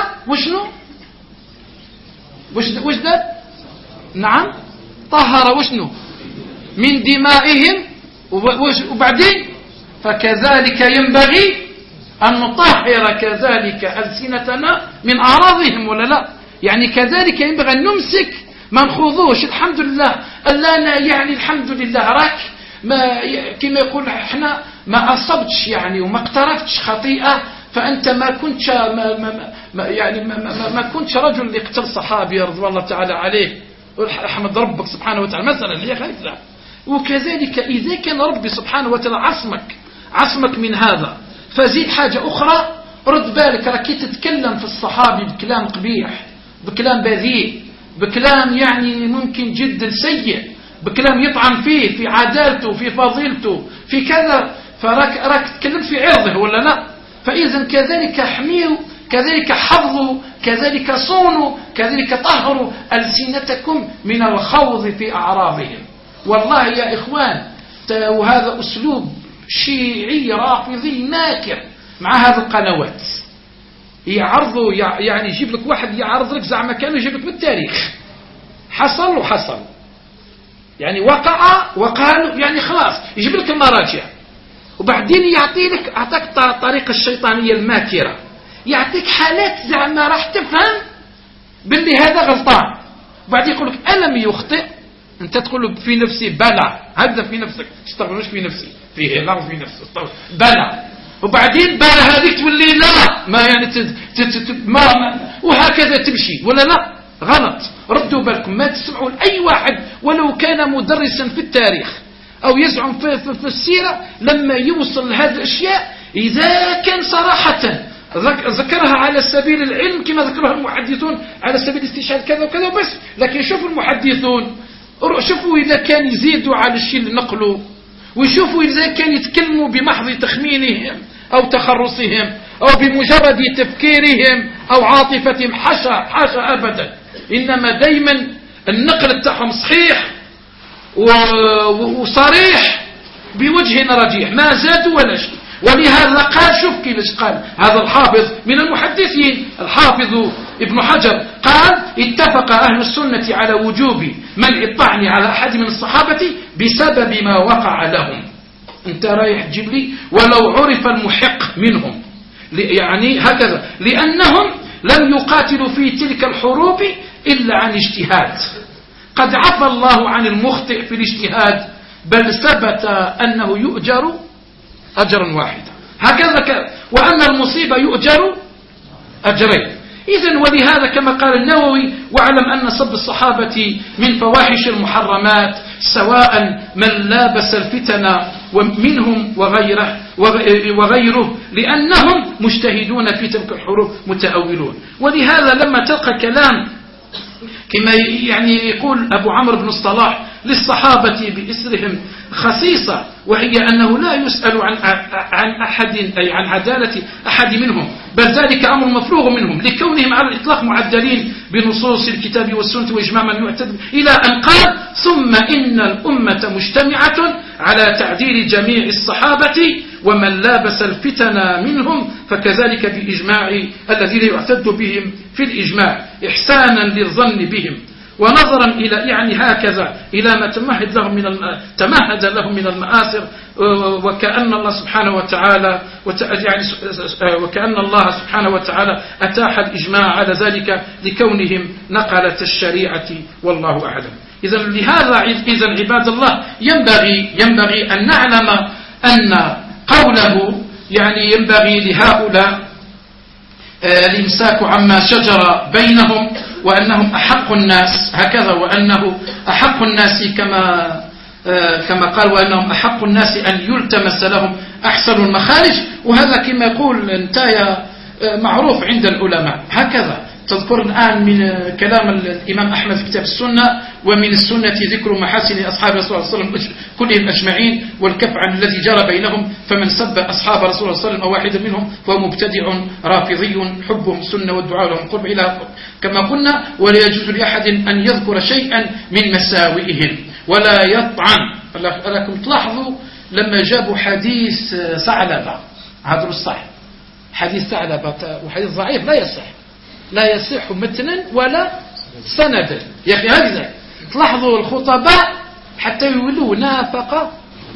وش ده؟ نعم طهر وشنو من دمائهم، وبعدين فكذلك ينبغي أن نطهر كذلك ألسنتنا من أعراضهم، ولا لا؟ يعني كذلك ينبغي أن نمسك ما نخوضوش. الحمد لله ألانا يعني الحمد لله راك ما كما يقول احنا ما أصبتش يعني وما اقترفتش خطيئة، فأنت ما كنتش ما كنتش رجل يقتل صحابي رضوان الله تعالى عليه احمد ربك سبحانه وتعالى مثلا هي خير. وكذلك إذا كان ربي سبحانه وتعالى عصمك من هذا، فزيد حاجة أخرى، رد بالك راكي تتكلم في الصحابي بكلام قبيح، بكلام بذيء، بكلام يعني ممكن جدا سيء، بكلام يطعن فيه في عدالته في فضيلته في كذا، فراك تتكلم في عرضه ولا لا؟ فإذا كذلك احميوا، كذلك حفظوا، كذلك صونوا، كذلك طهروا ألسنتكم من الخوض في أعراضهم. والله يا إخوان وهذا أسلوب شيعي رافضي ماكر مع هذه القنوات، يعرضوا يعني يجيب لك واحد يعرض لك زعما كانوا يجيب لك بالتاريخ حصل وحصل، يعني وقالوا يعني خلاص يجيب لك المراجع، وبعدين أعطاك طريقة الشيطانية الماكرة، يعطيك حالات زعما راح تفهم باللي هذا غلطان، وبعدين يقول لك ألم يخطئ، أنت تقول في نفسي بلى، هذا في نفسك تستغربش في نفسي فيه لغز في نفسه بلى، وبعدين بلى هذيك تولي لا ما يعني وهكذا تمشي ولا لا؟ غلط. ردوا بالكم ما تسمعوا لأي واحد ولو كان مدرسا في التاريخ أو يزعم في السيرة لما يوصل لهذه الأشياء إذا كان صراحة ذكرها على سبيل العلم كما ذكرها المحدثون على سبيل الاستشهاد كذا وكذا وبس، لكن شوفوا المحدثون شوفوا إذا كان يزيدوا على الشيء اللي نقلوا، ويشوفوا إذا كان يتكلموا بمحض تخمينهم أو تخرصهم أو بمجرد تفكيرهم أو عاطفتهم، حاشا أبدا، إنما دايما النقل بتاعهم صحيح وصريح بوجه رجيح، ما زادوا ولا شيء. ولهذا قال شوف كيفاش قال هذا الحافظ من المحدثين الحافظ ابن حجر قال اتفق أهل السنة على وجوب منع الطعن على أحد من الصحابة بسبب ما وقع لهم. انت رايح تجيب لي ولو عرف المحق منهم، يعني هكذا، لأنهم لم يقاتلوا في تلك الحروب إلا عن اجتهاد، قد عفى الله عن المخطئ في الاجتهاد بل ثبت أنه يؤجر أجرا واحدا، هكذا وأن المصيبة يؤجر أجرين. إذن ولهذا كما قال النووي واعلم أن سب الصحابة من فواحش المحرمات سواء من لابس الفتن ومنهم وغيره لأنهم مجتهدون في تلك الحروب متأولون. ولهذا لما تلقى كلام كما يعني يقول أبو عمرو بن الصلاح للصحابة بإسرهم خصيصة، وهي أنه لا يسأل عن أحد أي عن عدالة أحد منهم، بل ذلك أمر مفروغ منهم لكونهم على الإطلاق معدلين بنصوص الكتاب والسنة وإجماع من يعتد، إلى أن قال ثم إن الأمة مجتمعة على تعديل جميع الصحابة ومن لابس الفتن منهم فكذلك بإجماع الذين يعتد بهم في الإجماع إحسانا للظن بهم ونظرا إلى يعني هكذا إلى ما تمهد له من المآثر، وكأن الله سبحانه وتعالى أتاح الإجماع على ذلك لكونهم نقلة الشريعة والله أعلم. إذا لهذا عباد الله ينبغي أن نعلم أن قوله يعني ينبغي لهؤلاء الإمساك عما شجر بينهم وأنهم أحق الناس هكذا، وأنه أحق الناس كما قال وأنهم أحق الناس أن يلتمس لهم أحسن المخارج. وهذا كما يقول انتايا معروف عند العلماء. هكذا تذكر الآن من كلام الإمام أحمد في كتاب السنة: ومن السنة ذكر محاسن أصحاب رسول الله صلى الله عليه وسلم كلهم أجمعين والكف عن الذي جرى بينهم، فمن سب أصحاب رسول الله صلى الله عليه وسلم أو واحدا منهم فهو مبتدع رافضي حبهم سنة والدعاء لهم قرب إلى كما قلنا. ولا يجوز لأحد أن يذكر شيئا من مساوئهم ولا يطعن. لكم تلاحظوا لما جابوا حديث ثعلبة، هذا الصح، حديث ثعلبة وحديث ضعيف لا يصح متنا ولا سندا. يا أخي هكذا تلاحظوا الخطباء حتى يولوا نافقة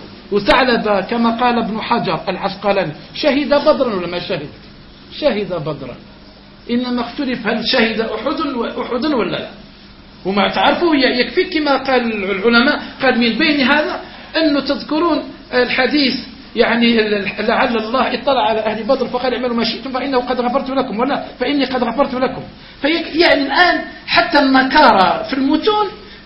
وثعلبة كما قال ابن حجر العسقلاني شهد بدرا ولا ما شهد بدرا، إنما اختلف هل شهد أحد ولا لا. وما تعرفوا يكفي كما قال العلماء، قال من بين هذا أنه تذكرون الحديث يعني لعل الله اطلع على أهل بدر فقال اعملوا ما شئتم فإنه قد غفرت لكم، ولا فإني قد غفرت لكم. يعني الآن حتى النكارة في المتون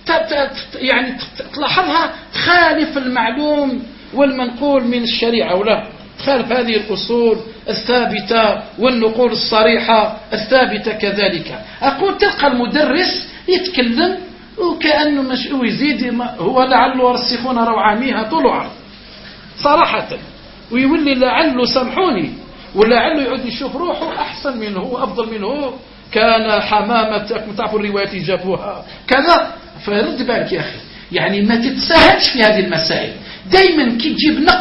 يعني تلاحظها تخالف المعلوم والمنقول من الشريعة، ولا تخالف هذه الأصول الثابتة والنقول الصريحة الثابتة كذلك. أقول تلقى المدرس يتكلم وكأنه مش يزيد هو لعله رسخون روعانيها طول عرض صراحة، ويولي لعله سامحوني ولعله يعود يشوف روحه أحسن منه وأفضل منه، كان حمامة تعرفوا الروايات جابوها كذا. فرد بالك يا أخي، يعني ما تتساهلش في هذه المسائل. دايما كي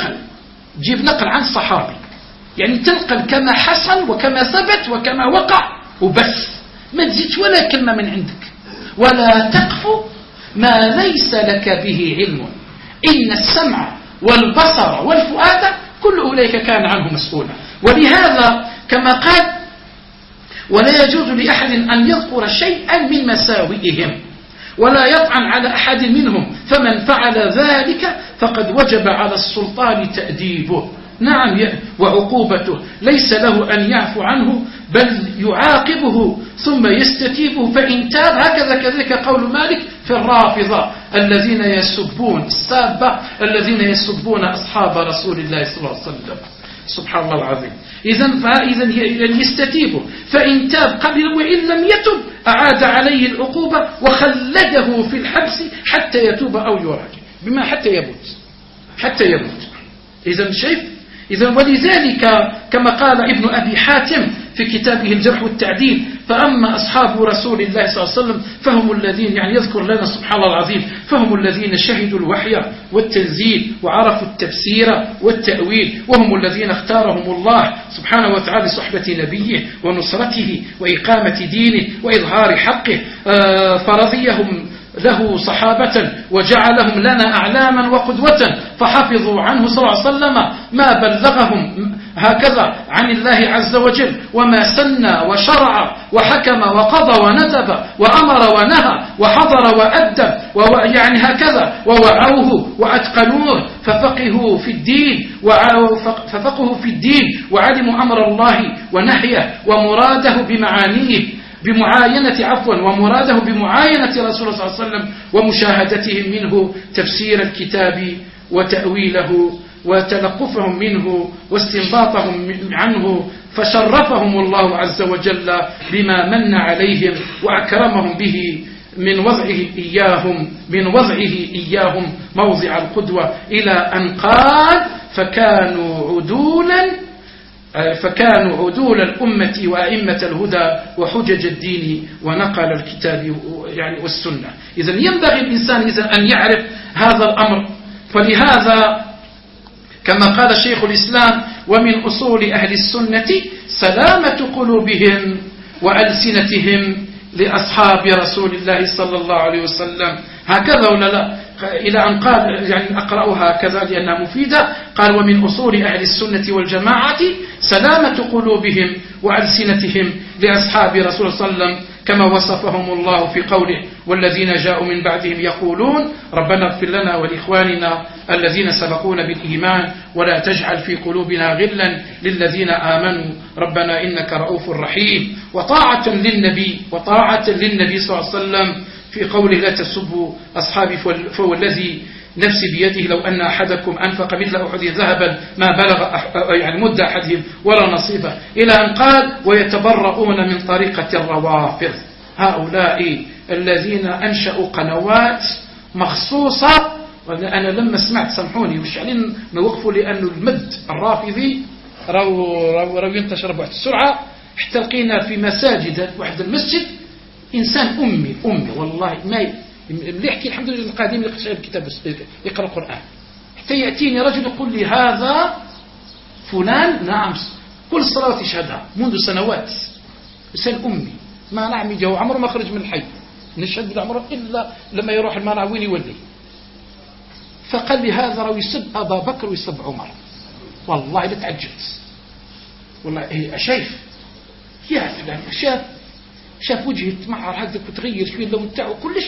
تجيب نقل عن صحابي يعني تنقل كما حصل وكما ثبت وكما وقع وبس، ما تزيدش ولا كلمة من عندك، ولا تقف ما ليس لك به علم، إن السمع والبصر والفؤاد كل أولئك كان عنه مسؤولا. ولهذا كما قال: ولا يجوز لأحد أن يذكر شيئا من مساوئهم ولا يطعن على أحد منهم، فمن فعل ذلك فقد وجب على السلطان تأديبه، نعم، وعقوبته، ليس له أن يعفو عنه بل يعاقبه ثم يستتيبه فإن تاب. هكذا كذلك قول مالك في الرافضة الذين يسبون السابة الذين يسبون أصحاب رسول الله صلى الله عليه وسلم. سبحان الله العظيم. إذن يستتيبه فإن تاب قبل وإن لم يتب أعاد عليه العقوبة وخلده في الحبس حتى يتوب أو يراجع، بما حتى يموت. إذن ولذلك كما قال ابن أبي حاتم في كتابه الجرح والتعديل: فأما أصحاب رسول الله صلى الله عليه وسلم فهم الذين، يعني يذكر لنا سبحان الله العظيم، فهم الذين شهدوا الوحي والتنزيل وعرفوا التفسير والتأويل، وهم الذين اختارهم الله سبحانه وتعالى لصحبة نبيه ونصرته وإقامة دينه وإظهار حقه، فرضيهم له صحابة وجعلهم لنا أعلاما وقدوة، فحفظوا عنه صلى الله عليه وسلم ما بلغهم هكذا عن الله عز وجل، وما سن وشرع وحكم وقضى وندب وأمر ونهى وحضر وأدب، يعني هكذا، ووعوه وأتقنوه ففقهوا في الدين وعلموا أمر الله ونهيه ومراده ومراده بمعاينة رسول الله صلى الله عليه وسلم ومشاهدتهم منه تفسير الكتاب وتأويله وتلقفهم منه واستنباطهم عنه، فشرفهم الله عز وجل بما من عليهم وأكرمهم به من وضعه إياهم موضع القدوة، إلى أن قال: فكانوا عدول الأمة وأئمة الهدى وحجج الدين ونقل الكتاب يعني والسنة. إذن ينبغي الإنسان أن يعرف هذا الأمر. فلهذا كما قال شيخ الإسلام: ومن أصول أهل السنة سلامة قلوبهم وألسنتهم لأصحاب رسول الله صلى الله عليه وسلم هكذا ولا لا؟ إلى أن قال يعني أقرأها هكذا لأنها مفيدة. قال ومن أصول أهل السنة والجماعة سلامة قلوبهم وألسنتهم لأصحاب رسول الله صلى الله عليه وسلم كما وصفهم الله في قوله والذين جاءوا من بعدهم يقولون ربنا اغفر لنا ولإخواننا الذين سبقونا بالإيمان ولا تجعل في قلوبنا غلا للذين آمنوا ربنا إنك رؤوف رحيم. وطاعة للنبي صلى الله عليه وسلم في قوله لا تسبوا أصحابي فوالذي نفسي بيده لو أن أحدكم أنفق مثل أحد ذهبا ما بلغ يعني مد أحدهم ولا نصيبه إلى أن قال ويتبرؤون من طريقة الروافض هؤلاء الذين أنشأوا قنوات مخصوصة. أنا لما سمعت سامحوني وش يعني نوقفوا لأن المد الرافضي راو ينتشر بواحد السرعة حتى لقينا في مساجد واحد المسجد إنسان أمي والله ما يحكي الحمد لله القادم يقرأ الكتاب يقرأ القرآن حتى يأتيني رجل يقول لي هذا فلان نعم كل صلاة يشهدها منذ سنوات إنسان أمي ما نعم جو عمره ما خرج من الحي نشهد بالعمر إلا لما يروح المانع وين يولي. فقال لي هذا راه يسب أبا بكر ويسب عمر والله لتعجبت والله شايف يا فلان شاف وجهي يتمعر هكذا وتغير شويه اللون تاعو كلش.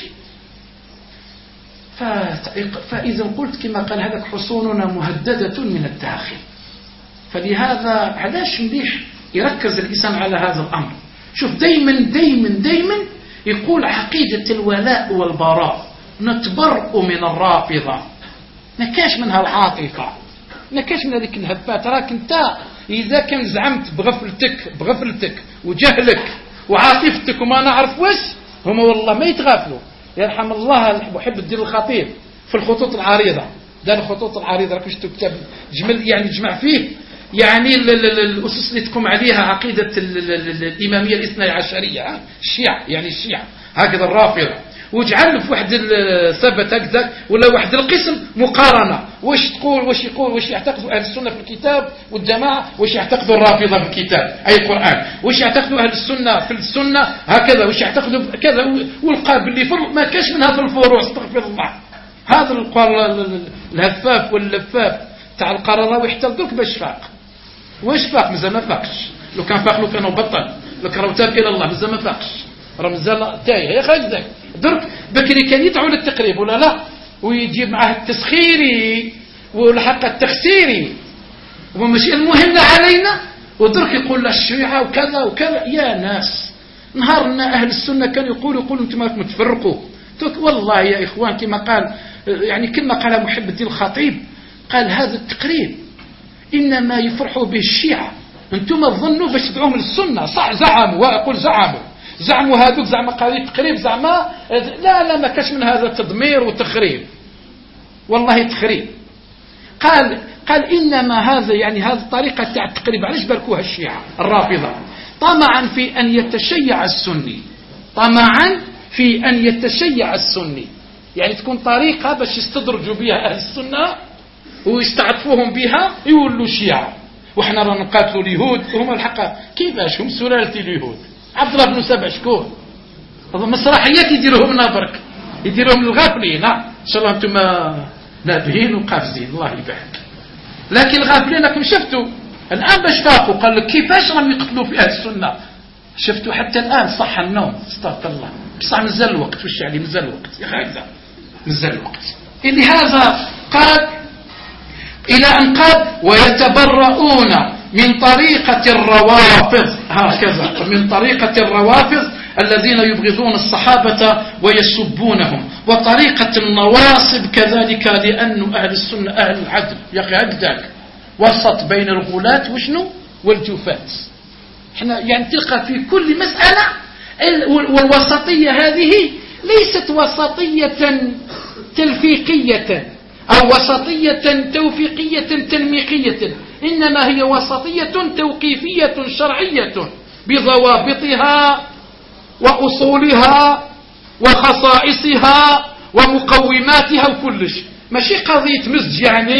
فإذا قلت كما قال هذاك حصوننا مهددة من الداخل. فلهذا علاش مليح يركز الإنسان على هذا الأمر. شوف دايما يقول عقيدة الولاء والبراء نتبرأ من الرافضة نكاش منها العاطفة نكاش من هذيك الهبات. راك انت إذا كان زعمت بغفلتك وجهلك وعاطفتك وما نعرف وش هم والله ما يتغافلوا. يرحم الله محب الدين الخطيب في الخطوط العريضة دار الخطوط العريضة راك شفتوا كتاب جمل يعني جمع فيه يعني الأسس اللي تقوم عليها عقيدة الإمامية الاثنى عشرية الشيعة يعني الشيعة هكذا الرافضة وجعل في واحد ثبت هكذا ولا واحد القسم مقارنة واش تقول واش يعتقدوا أهل السنة في الكتاب والجماعة واش يعتقدوا الرافضة في الكتاب أي القرآن واش يعتقدوا أهل السنة في السنة هكذا واش يعتقدوا كذا والقابل اللي ما كاش من هذا الفروع استغفر الله. هذا الهفاف واللفاف تاع القرراوي حتى لدرك باش فاق واش فاق مازال ما فاقش. لو كان فاق لو كانوا بطل لو كان تاب إلى الله مازال ما فاقش راه مازال تايه يا خالد درك بكري كان يدعو للتقريب ولا لا ويجيب معه التسخيري والحق التخسيري وماشي المهم علينا ودرك يقول الشيعة وكذا يا ناس. نهارنا أهل السنة كانوا يقولوا أنتم راكم تفرقوا والله يا إخوان كما قال يعني كما قال محب الدين الخطيب قال هذا التقريب إنما يفرحوا به الشيعة أنتم تظنوا باش تدعوهم للسنة صح زعموا وأقول زعموا هذوك زعما قال تقريب زعما لا ما كاش من هذا تضمير وتخريب والله تخريب. قال إنما هذا يعني هذه الطريقة تاع التقريب علاش باركوها الشيعة الرافضة طمعا في أن يتشيع السني يعني تكون طريقة باش يستدرجوا بها أهل السنة ويستعطفوهم بها يولوا شيعة. وإحنا رانا نقاتلوا اليهود وهم الحق كيفاش هم سلالة اليهود عبد الله بن سبع شكون هذا مسرحيات يديروهم لنا برك يديروهم للغافلين ان شاء الله انتم نابهين وقافزين الله يبارك. لكن الغافلين راكم شفتوا الان باش فاقوا قال لك كيفاش راهم يقتلوا في اهل السنه شفتوا حتى الان صح النوم استغفر الله بصح مازال الوقت وش يعني مازال الوقت يا اخي مازال الوقت. لهذا قال الى ان قال ويتبرؤون من طريقة الروافض هكذا من طريقة الروافض الذين يبغضون الصحابة ويسبونهم وطريقة النواصب كذلك لأن أهل السنة أهل العدل يا أخي هكذاك وسط بين الغلاة وشنو والجوفات. احنا يعني تلقى في كل مسألة والوسطية هذه ليست وسطية تلفيقية أو وسطية توفيقية تنميقية إنما هي وسطية توقيفية شرعية بضوابطها وأصولها وخصائصها ومقوماتها وكل شيء. ماشي قضية مزج يعني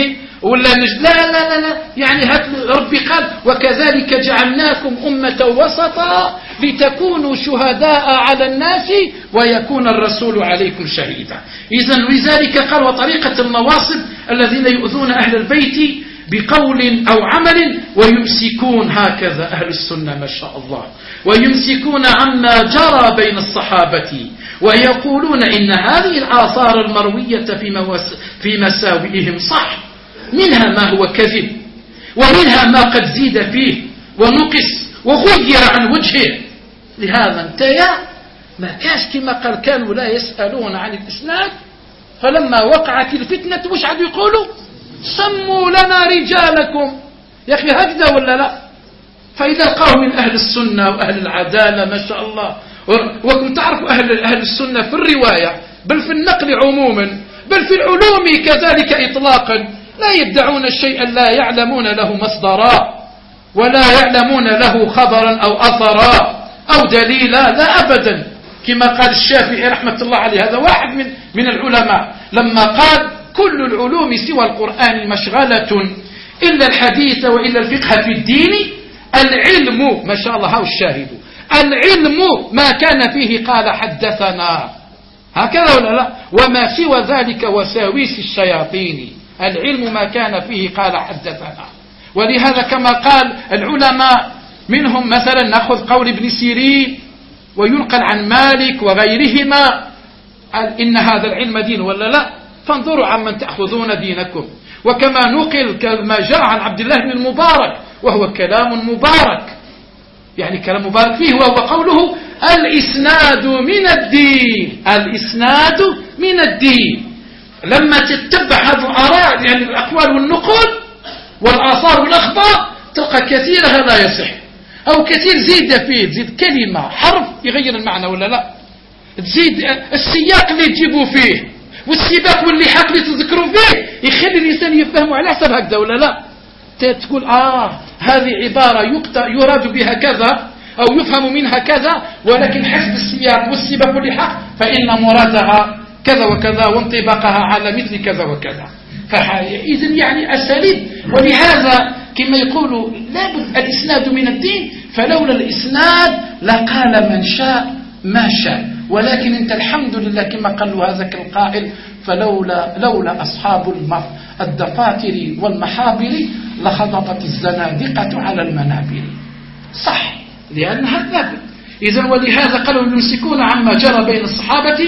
ولا لا لا لا لا، يعني ربي قال وكذلك جعلناكم أمة وسطا لتكونوا شهداء على الناس ويكون الرسول عليكم شهيدا. إذن لذلك قال وطريقة النواصب الذين يؤذون أهل البيت بقول أو عمل ويمسكون، هكذا أهل السنة ما شاء الله، ويمسكون عما جرى بين الصحابة ويقولون إن هذه الآثار المروية في مساوئهم صح، منها ما هو كذب ومنها ما قد زيد فيه ونقص وغير عن وجهه. لهذا انتهى ما كاش كما قال كانوا لا يسألون عن الإسناد، فلما وقعت الفتنة وش عاد يقولوا سموا لنا رجالكم. يا أخي هكذا ولا لا؟ فإذا لقوا من أهل السنة وأهل العدالة ما شاء الله، وكنت تعرفوا أهل السنة في الرواية بل في النقل عموما بل في العلوم كذلك إطلاقا لا يدعون شيئا لا يعلمون له مصدرا ولا يعلمون له خبرا أو أثرا أو دليلا، لا أبدا. كما قال الشافعي رحمة الله عليه، هذا واحد من العلماء لما قال كل العلوم سوى القرآن مشغلة إلا الحديث وإلا الفقه في الدين، العلم ما شاء الله هو الشاهد، العلم ما كان فيه قال حدثنا، هكذا ولا لا؟ وما سوى ذلك وساويس الشياطين، العلم ما كان فيه قال حدثنا. ولهذا كما قال العلماء منهم مثلا نأخذ قول ابن سيرين وينقل عن مالك وغيرهما، قال إن هذا العلم دين ولا لا؟ فانظروا عمن تأخذون دينكم. وكما نقل كما جاء عن عبد الله بن المبارك وهو كلام مبارك، يعني كلام مبارك فيه، وهو قوله الإسناد من الدين، الإسناد من الدين. لما تتبع هذه الآراء يعني الأقوال والنقول والآثار والأخبار تلقى كثيرها لا يصح، أو كثير زيد فيه، تزيد كلمة حرف يغير المعنى ولا لا، تزيد السياق اللي تجيبوا فيه والسباق واللحاق اللي تذكروا فيه يخلي الإنسان يفهمه على حسب هكذا ولا لا. تقول هذه عبارة يراد بها كذا أو يفهم منها كذا، ولكن حسب السياق والسباق واللحاق فإن مرادها كذا وكذا وانطباقها على مثل كذا وكذا. فإذن يعني أساليب. ولهذا كما يقولوا لابد الإسناد من الدين، فلولا الإسناد لقال من شاء ما شاء. ولكن انت الحمد لله كما قالوا هذاك القائل لولا أصحاب الدفاتر والمحابر لخضبت الزنادقة على المنابر. صح، لأنها لابد. إذن ولهذا قالوا يمسكون عما جرى بين الصحابة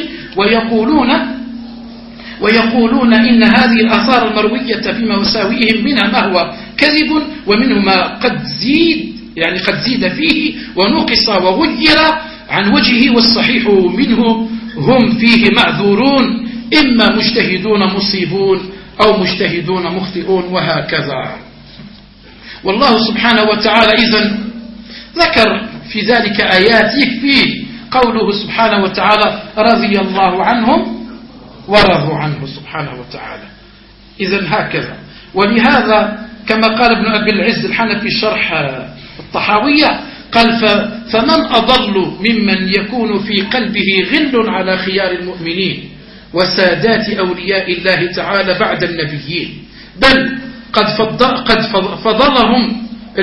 ويقولون إن هذه الآثار المروية في مساوئهم منها ما هو كذب ومنه ما قد زيد فيه ونقص وغير عن وجهه، والصحيح منه هم فيه معذورون، إما مجتهدون مصيبون أو مجتهدون مخطئون، وهكذا. والله سبحانه وتعالى إذن ذكر في ذلك آيات يكفيه قوله سبحانه وتعالى رضي الله عنهم ورضوا عنه سبحانه وتعالى. إذن هكذا. ولهذا كما قال ابن أبي العز الحنفي شرح الطحاوية قال فمن أضل ممن يكون في قلبه غل على خيار المؤمنين وسادات أولياء الله تعالى بعد النبيين، بل قد فضلهم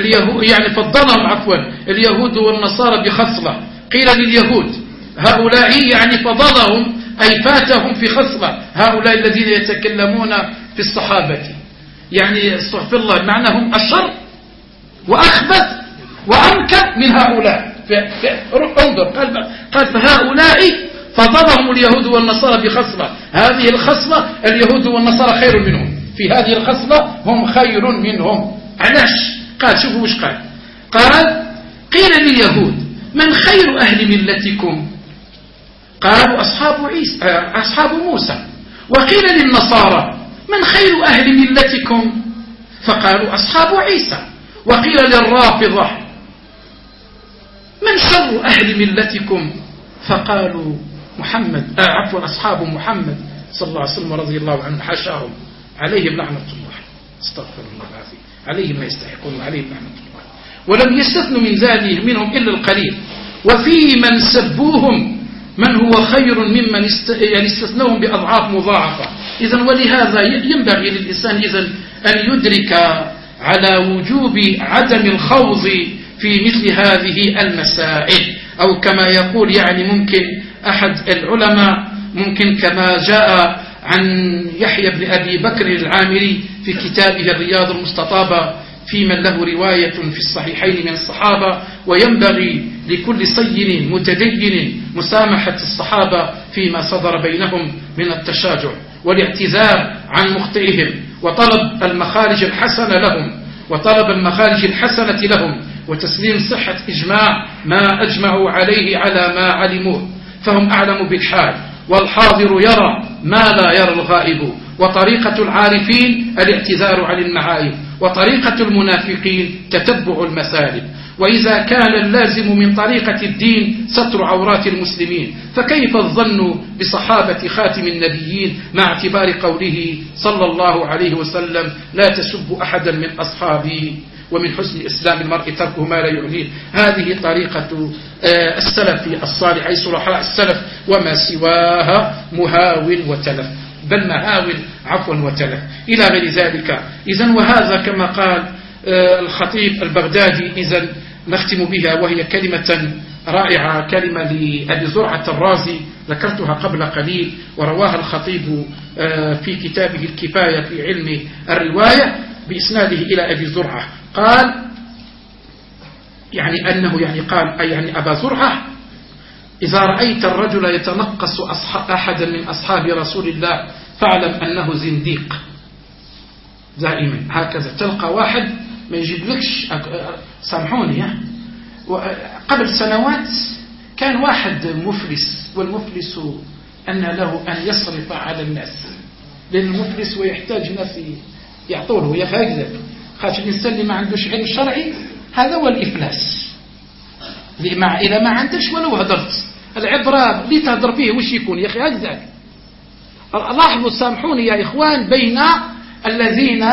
اليهود والنصارى بخصلة. قيل لليهود هؤلاء يعني فضلهم أي فاتهم في خصلة، هؤلاء الذين يتكلمون في الصحابة يعني استغفر الله معناهم أشر وأخبث وأنكر من هؤلاء. انظر قال فهؤلاء فضلهم اليهود والنصارى بخصلة، هذه الخصلة اليهود والنصارى خير منهم، في هذه الخصلة هم خير منهم. علاش؟ قال شوفوا وش قال قيل لليهود من خير أهل ملتكم؟ قالوا أصحاب موسى. وقيل للنصارى من خير أهل ملتكم؟ فقالوا أصحاب عيسى. وقيل للرافضة من شر أهل ملتكم؟ فقالوا أصحاب محمد صلى الله عليه وسلم رضي الله عنه حاشاهم عليهم لعنة الله، استغفر الله العظيم، عليهم ما يستحقون عليهم لعنة الله. ولم يستثنوا من ذلك منهم إلا القليل. وفي من سبوهم من هو خير ممن استثنوهم بأضعاف مضاعفة. إذن ولهذا ينبغي للإنسان إذن أن يدرك على وجوب عدم الخوض في مثل هذه المسائل، أو كما يقول يعني ممكن أحد العلماء ممكن كما جاء عن يحيى بن أبي بكر العامري في كتابه الرياض المستطابة في من له رواية في الصحيحين من الصحابة: وينبغي لكل صين متدين مسامحة الصحابة فيما صدر بينهم من التشاجع والاعتذار عن مخطئهم وطلب المخارج الحسنة لهم وتسليم صحة إجماع ما أجمعوا عليه على ما علموه، فهم أعلم بالحال، والحاضر يرى ما لا يرى الغائب. وطريقة العارفين الاعتذار عن المعايب، وطريقة المنافقين تتبع المسالب. وإذا كان اللازم من طريقة الدين ستر عورات المسلمين، فكيف الظن بصحابة خاتم النبيين مع اعتبار قوله صلى الله عليه وسلم: لا تسبوا أحدا من أصحابي ومن حسن إسلام المرء تركه ما لا يعنيه. هذه طريقة السلف الصالح، أي صلحاء السلف، وما سواها مهاون وتلف، بل مهاون عفوا وتلف إلى غير ذلك. إذن وهذا كما قال الخطيب البغدادي. إذن نختم بها، وهي كلمة رائعة، كلمة لأبي زرعة الرازي ذكرتها قبل قليل، ورواها الخطيب في كتابه الكفاية في علم الرواية بإسناده إلى أبي زرعة. قال يعني أنه يعني أبا زرعة: إذا رأيت الرجل يتنقص أحدا من أصحاب رسول الله فاعلم أنه زنديق. دائما هكذا تلقى واحد ما يجيب لكش، سامحوني، قبل سنوات كان واحد مفلس، والمفلس أن له أن يصرف على الناس، لأن المفلس ويحتاج ناس يعطوله يفاجئ، خاطر الإنسان اللي ما عندوش علم شرعي هذا هو الإفلاس. إذا ما عندكش ولو هدرت، العبرة اللي تهدر به وش يكون يا أخي هكذا. لاحظوا سامحوني يا إخوان، بين الذين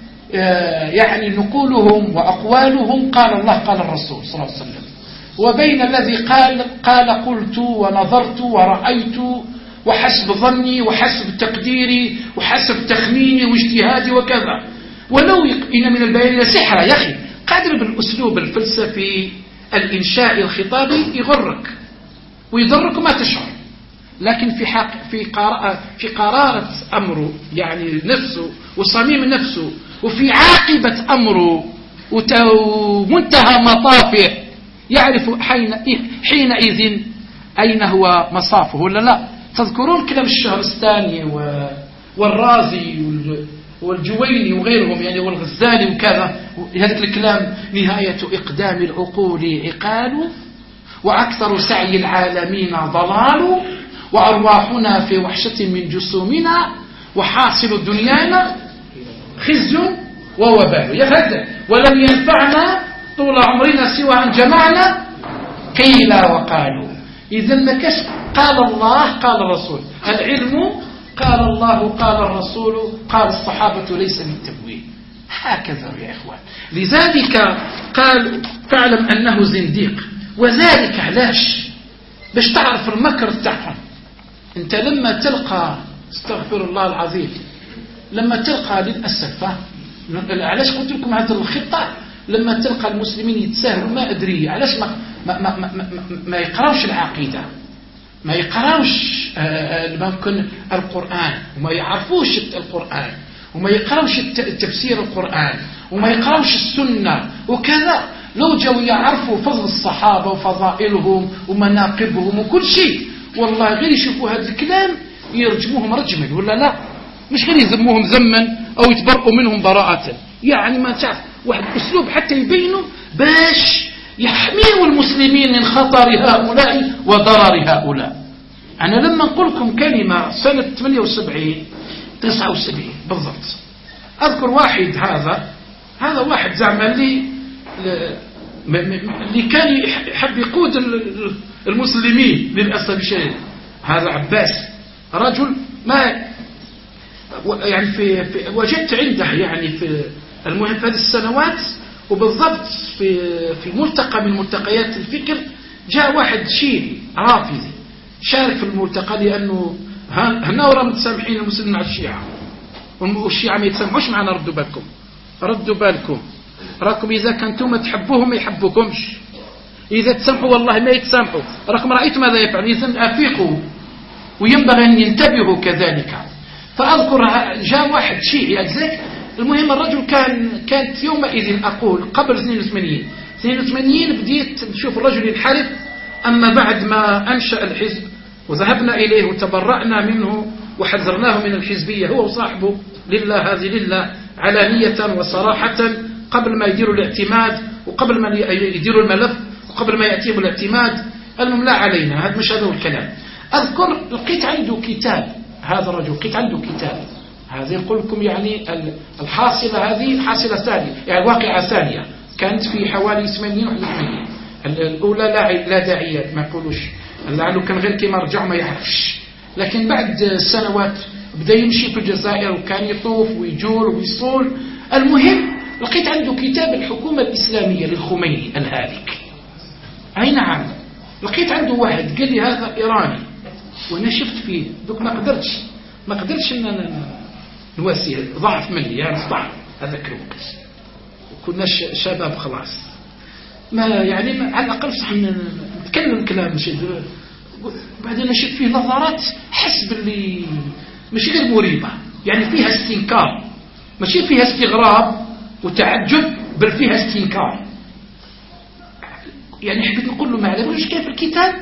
يعني نقولهم وأقوالهم قال الله قال الرسول صلى الله عليه وسلم، وبين الذي قال قلت ونظرت ورأيت وحسب ظني وحسب تقديري وحسب تخميني واجتهادي وكذا. ولو إن من البيان سحرة يا أخي، قادر بالأسلوب الفلسفي الإنشاء الخطابي يغرك ويضرك ما تشعر، لكن في قرارة أمره يعني نفسه وصميم نفسه وفي عاقبة أمره ومنتهى مطافه يعرف حينئذ أين هو مصافه ولا لا. تذكرون كلام الشهرستاني والرازي والجويني وغيرهم يعني والغزالي وكذا، هذا الكلام: نهاية إقدام العقول عقال، وأكثر سعي العالمين ضلال، وأرواحنا في وحشة من جسومنا، وحاصل دنيانا خزي ووبال. يهدى ولم ينفعنا طول عمرنا سوى أن جمعنا كيلا وقالوا. إذن ما كاش قال الله قال الرسول، العلم قال الله قال الرسول قال الصحابة ليس من تبويل. هكذا يا إخوان. لذلك قال فاعلم أنه زنديق. وذلك علاش؟ باش تعرف المكر تاعهم. انت لما تلقى، استغفر الله العظيم، لما تلقى للأسف، علاش قلت لكم هذا الخطة، لما تلقى المسلمين يتساهلوا ما أدري علاش ما يقراوش العقيدة، ما يقراوش ممكن القرآن، وما يعرفوش القرآن، وما يقراوش تفسير القرآن، وما يقراوش السنة وكذا. لو جاوا يعرفوا فضل الصحابة وفضائلهم ومناقبهم وكل شيء، والله غير يشوفوا هذا الكلام يرجموهم رجما ولا لا، مش غير يذموهم ذما أو يتبرؤوا منهم براءة. يعني ما تعرف واحد أسلوب حتى يبينوا باش يحميوا المسلمين من خطر هؤلاء وضرر هؤلاء. أنا لما نقول لكم كلمة سنة 78 79 بالضبط، أذكر واحد، هذا واحد زعما اللي كان يحب يقود المسلمين للأسف الشديد. هذا عباس رجل ما يعني وجدت عنده يعني في المهم في هذه السنوات، وبالضبط في ملتقى من ملتقيات الفكر جاء واحد شيعي رافضي شارك في الملتقى، لأنه هنا ورا متسامحين المسلمين مع الشيعة، والشيعة ما يتسامحوش معنا. ردوا بالكم راكم إذا كنتم تحبوهم ما يحبوكمش، إذا تسامحوا والله ما يتسامحوا. راكم رأيتم ماذا يفعل. إذن أفيقوا وينبغي أن ينتبهوا كذلك. فأذكر جاء واحد شيعي أجزاك، المهم الرجل كانت يومئذ أقول قبل 82 بديت نشوف الرجل ينحرف. أما بعد ما أنشأ الحزب وذهبنا إليه وتبرأنا منه وحذرناه من الحزبية هو وصاحبه لله، هذه لله، علانية وصراحة، قبل ما يديروا الاعتماد وقبل ما يديروا الملف وقبل ما يأتيهم الاعتماد. المملا علينا، هذا مش هذا الكلام. أذكر لقيت عنده كتاب، هذا الرجل لقيت عنده كتاب، هذه يقول لكم يعني الحاصلة هذه حاصلة ثانية، يعني واقعة ثانية كانت في حوالي 80 81. الأولى لا داعية ما يقولوش، لعله كان غير كما رجع ما يعرفش، لكن بعد سنوات بدأ يمشي في الجزائر وكان يطوف ويجول ويصول. المهم لقيت عنده كتاب الحكومة الإسلامية للخميني الهالك. أي نعم، لقيت عنده واحد قال لي هذا إيراني، وأنا شفت فيه دوك ما قدرتش أن نواسيه، ضعف مني يعني ضعف هذاك الوقت، وكنا شباب خلاص، ما يعني على الأقل صح نتكلم كلام شيء. بعدين شفت فيه نظرات حسب اللي مش غير مريبة، يعني فيها استنكار، ماشي فيها استغراب وتعجب، بل فيها استنكار. يعني حبيت نقول له ما علموش كيف الكتاب.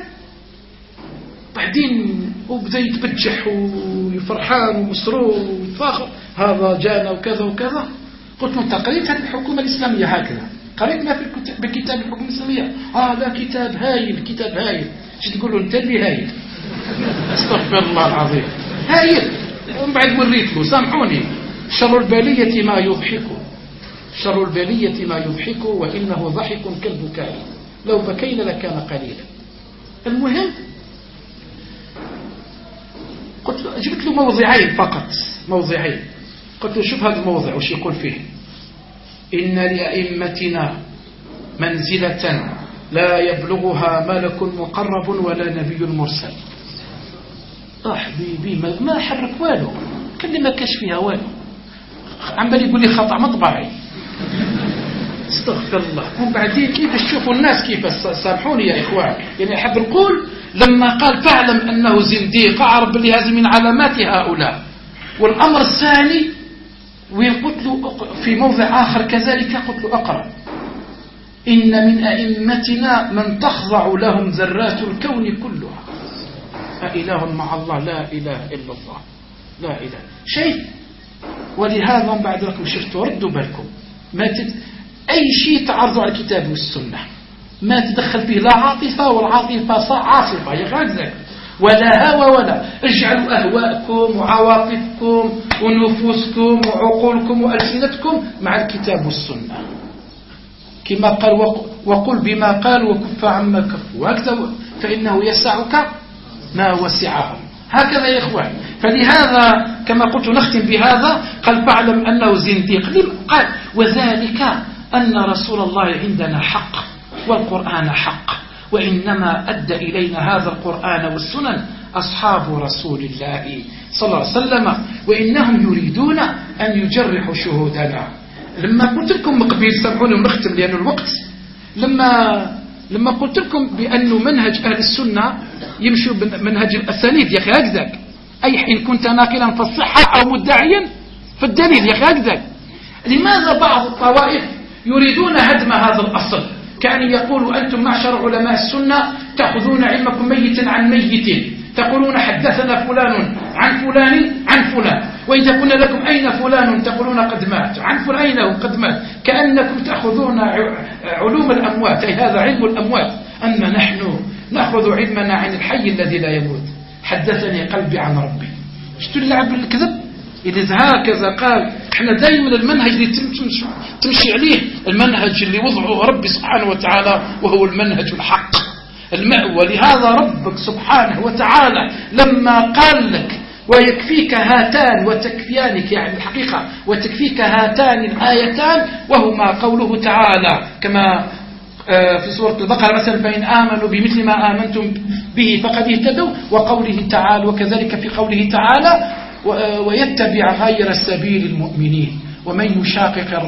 بعدين وبدأ يتبجح ويفرحان ومسرور ويتفاخر، هذا جانا وكذا وكذا. قلت له انت قريت الحكومة الإسلامية هكذا؟ قريت ما في بكتاب الحكومة الإسلامية؟ لا كتاب هايل، كتاب هايل. شو تقول له انت اللي هايل؟ استغفر الله العظيم، هايل. ومن بعد وريت له، سامحوني، شر البلية ما يضحك، شر البلية ما يضحك، وإنه ضحك كالبكاء، لو بكينا لكان قليلا. المهم قلت له، جبت له موضعين فقط، موضعين. قلت له شوف هذا الموضع وش يقول فيه: إن لأئمتنا منزلة لا يبلغها ملك مقرب ولا نبي مرسل. حبيبي ما حرك والو، كلمة كاش فيها والو، عمال يقول لي خطأ مطبعي. استغفر الله. وبعدين كيف تشوفوا الناس كيف، سامحوني يا إخوان، يعني أحب نقول لما قال فاعلم أنه زنديق، أعرف باللي هذه من علامات هؤلاء. والأمر الثاني وقلت له في موضع آخر كذلك، قلت له أقرأ: إن من أئمتنا من تخضع لهم ذرات الكون كلها. أإله مع الله؟ لا إله إلا الله، لا إله شيء. ولهذا بعد لكم شفتوا، ردوا بالكم، أي شيء تعرضوا على الكتاب والسنة ما تدخل فيه لا عاطفة، والعاطفة عاصفة يغزك، ولا هوى، ولا اجعلوا أهواءكم وعواطفكم ونفوسكم وعقولكم وألسنتكم مع الكتاب والسنة، كما قال وقل بما قال وكف عما كفوا، هكذا فإنه يسعك ما وسعهم. هكذا يا إخوان. فلهذا كما قلت نختم بهذا، قال فاعلم أنه زنديق. قال وذلك أن رسول الله عندنا حق والقرآن حق، وإنما أدى إلينا هذا القرآن والسنن أصحاب رسول الله صلى الله عليه وسلم، وإنهم يريدون أن يجرحوا شهودنا. لما قلت لكم قبيل، سامحوني ونختم لأن الوقت، لما قلت لكم بأنه منهج أهل السنة يمشوا بمنهج الأسانيد، يا أخي هكذاك، أي إن كنت ناقلا فالصحة أو مدعيا فالدليل، يا أخي هكذاك. لماذا بعض الطوائف يريدون هدم هذا الأصل، كأن يقولوا أنتم معشر علماء السنة تأخذون علمكم ميتا عن ميت، تقولون حدثنا فلان عن فلان عن فلان، وإذا قلنا لكم أين فلان تقولون قد مات، عن فلان أين هو قد مات، كأنكم تأخذون علوم الأموات، أي هذا علم الأموات، أما نحن نأخذ علمنا عن الحي الذي لا يموت. حدثني قلبي عن ربي. شتو اللعب بالكذب؟ إذا هكذا قال، احنا دائما المنهج اللي تمشي عليه المنهج اللي وضعه ربي سبحانه وتعالى، وهو المنهج الحق المأوى. لهذا ربك سبحانه وتعالى لما قال لك ويكفيك هاتان وتكفيانك، يعني الحقيقة وتكفيك هاتان الآيتان، وهما قوله تعالى كما في سورة البقرة مثلا فإن آمنوا بمثل ما آمنتم به فقد اهتدوا، وقوله تعالى وكذلك في قوله تعالى ويتبع غير سبيل المؤمنين ومن يشاقق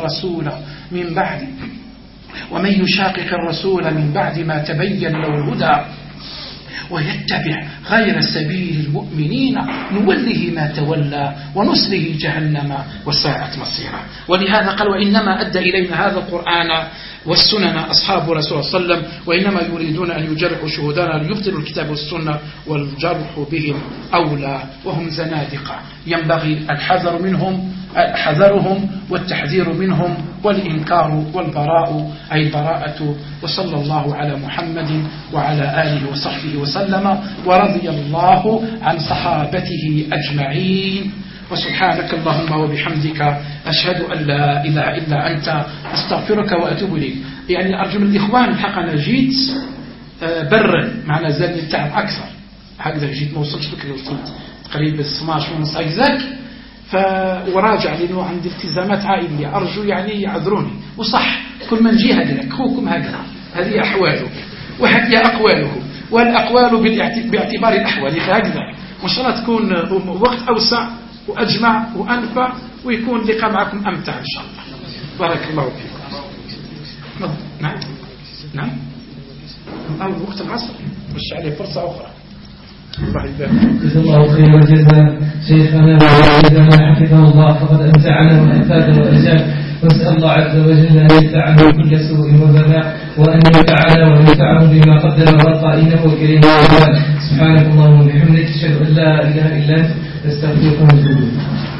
الرسول من بعد ما تبين له الهدى ويتبع غير سبيل المؤمنين نوله ما تولى ونصله جهنم وساءت مصيرا. ولهذا قال وإنما أدى إلينا هذا القرآن والسنن أصحاب رسول الله صلى الله عليه وسلم، وإنما يريدون أن يجرحوا شهودنا ليبطلوا الكتاب والسنة والجرح بهم أولى وهم زنادقة. ينبغي الحذر منهم حذرهم والتحذير منهم والإنكار والبراء أي البراءة. وصلى الله على محمد وعلى آله وصحبه وسلم ورضي الله عن صحابته أجمعين. وسبحانك اللهم وبحمدك أشهد أن لا إله إلا أنت أستغفرك وأتوب إليك. يعني أرجو من الإخوان الحق أنا جيت برا معنا زاد التعب أكثر هكذا، جيت ما وصلتش بكري، وصلت قريب 12 ونص أجزاك وراجع لأنه عندي التزامات عائلية. أرجو يعني يعذروني، وصح كل من جي هكذا أخوكم هكذا، هذه أحواله وهذه أقواله، والأقوال باعتبار الأحوال، فهكذا وإن شاء الله تكون وقت أوسع وأجمع وأنفع ويكون اللقاء معكم أمتع إن شاء الله. بارك الله فيكم. نعم أول وقت العصر مش عليه فرصة أخرى. جزا الله خير الجزاء شيخنا ووالدنا حفظه الله، فقد أمتعنا وأفاد وأجاب، نسأل الله عز وجل أن يدفعنا كل سوء وبلاء، وأن ينفعنا وينفعهم بما قدم وأعطى إنه كريم وجواد. سبحانك اللهم وبحمدك أشهد أن لا إله إلا أنت أستغفرك وأتوب إليك.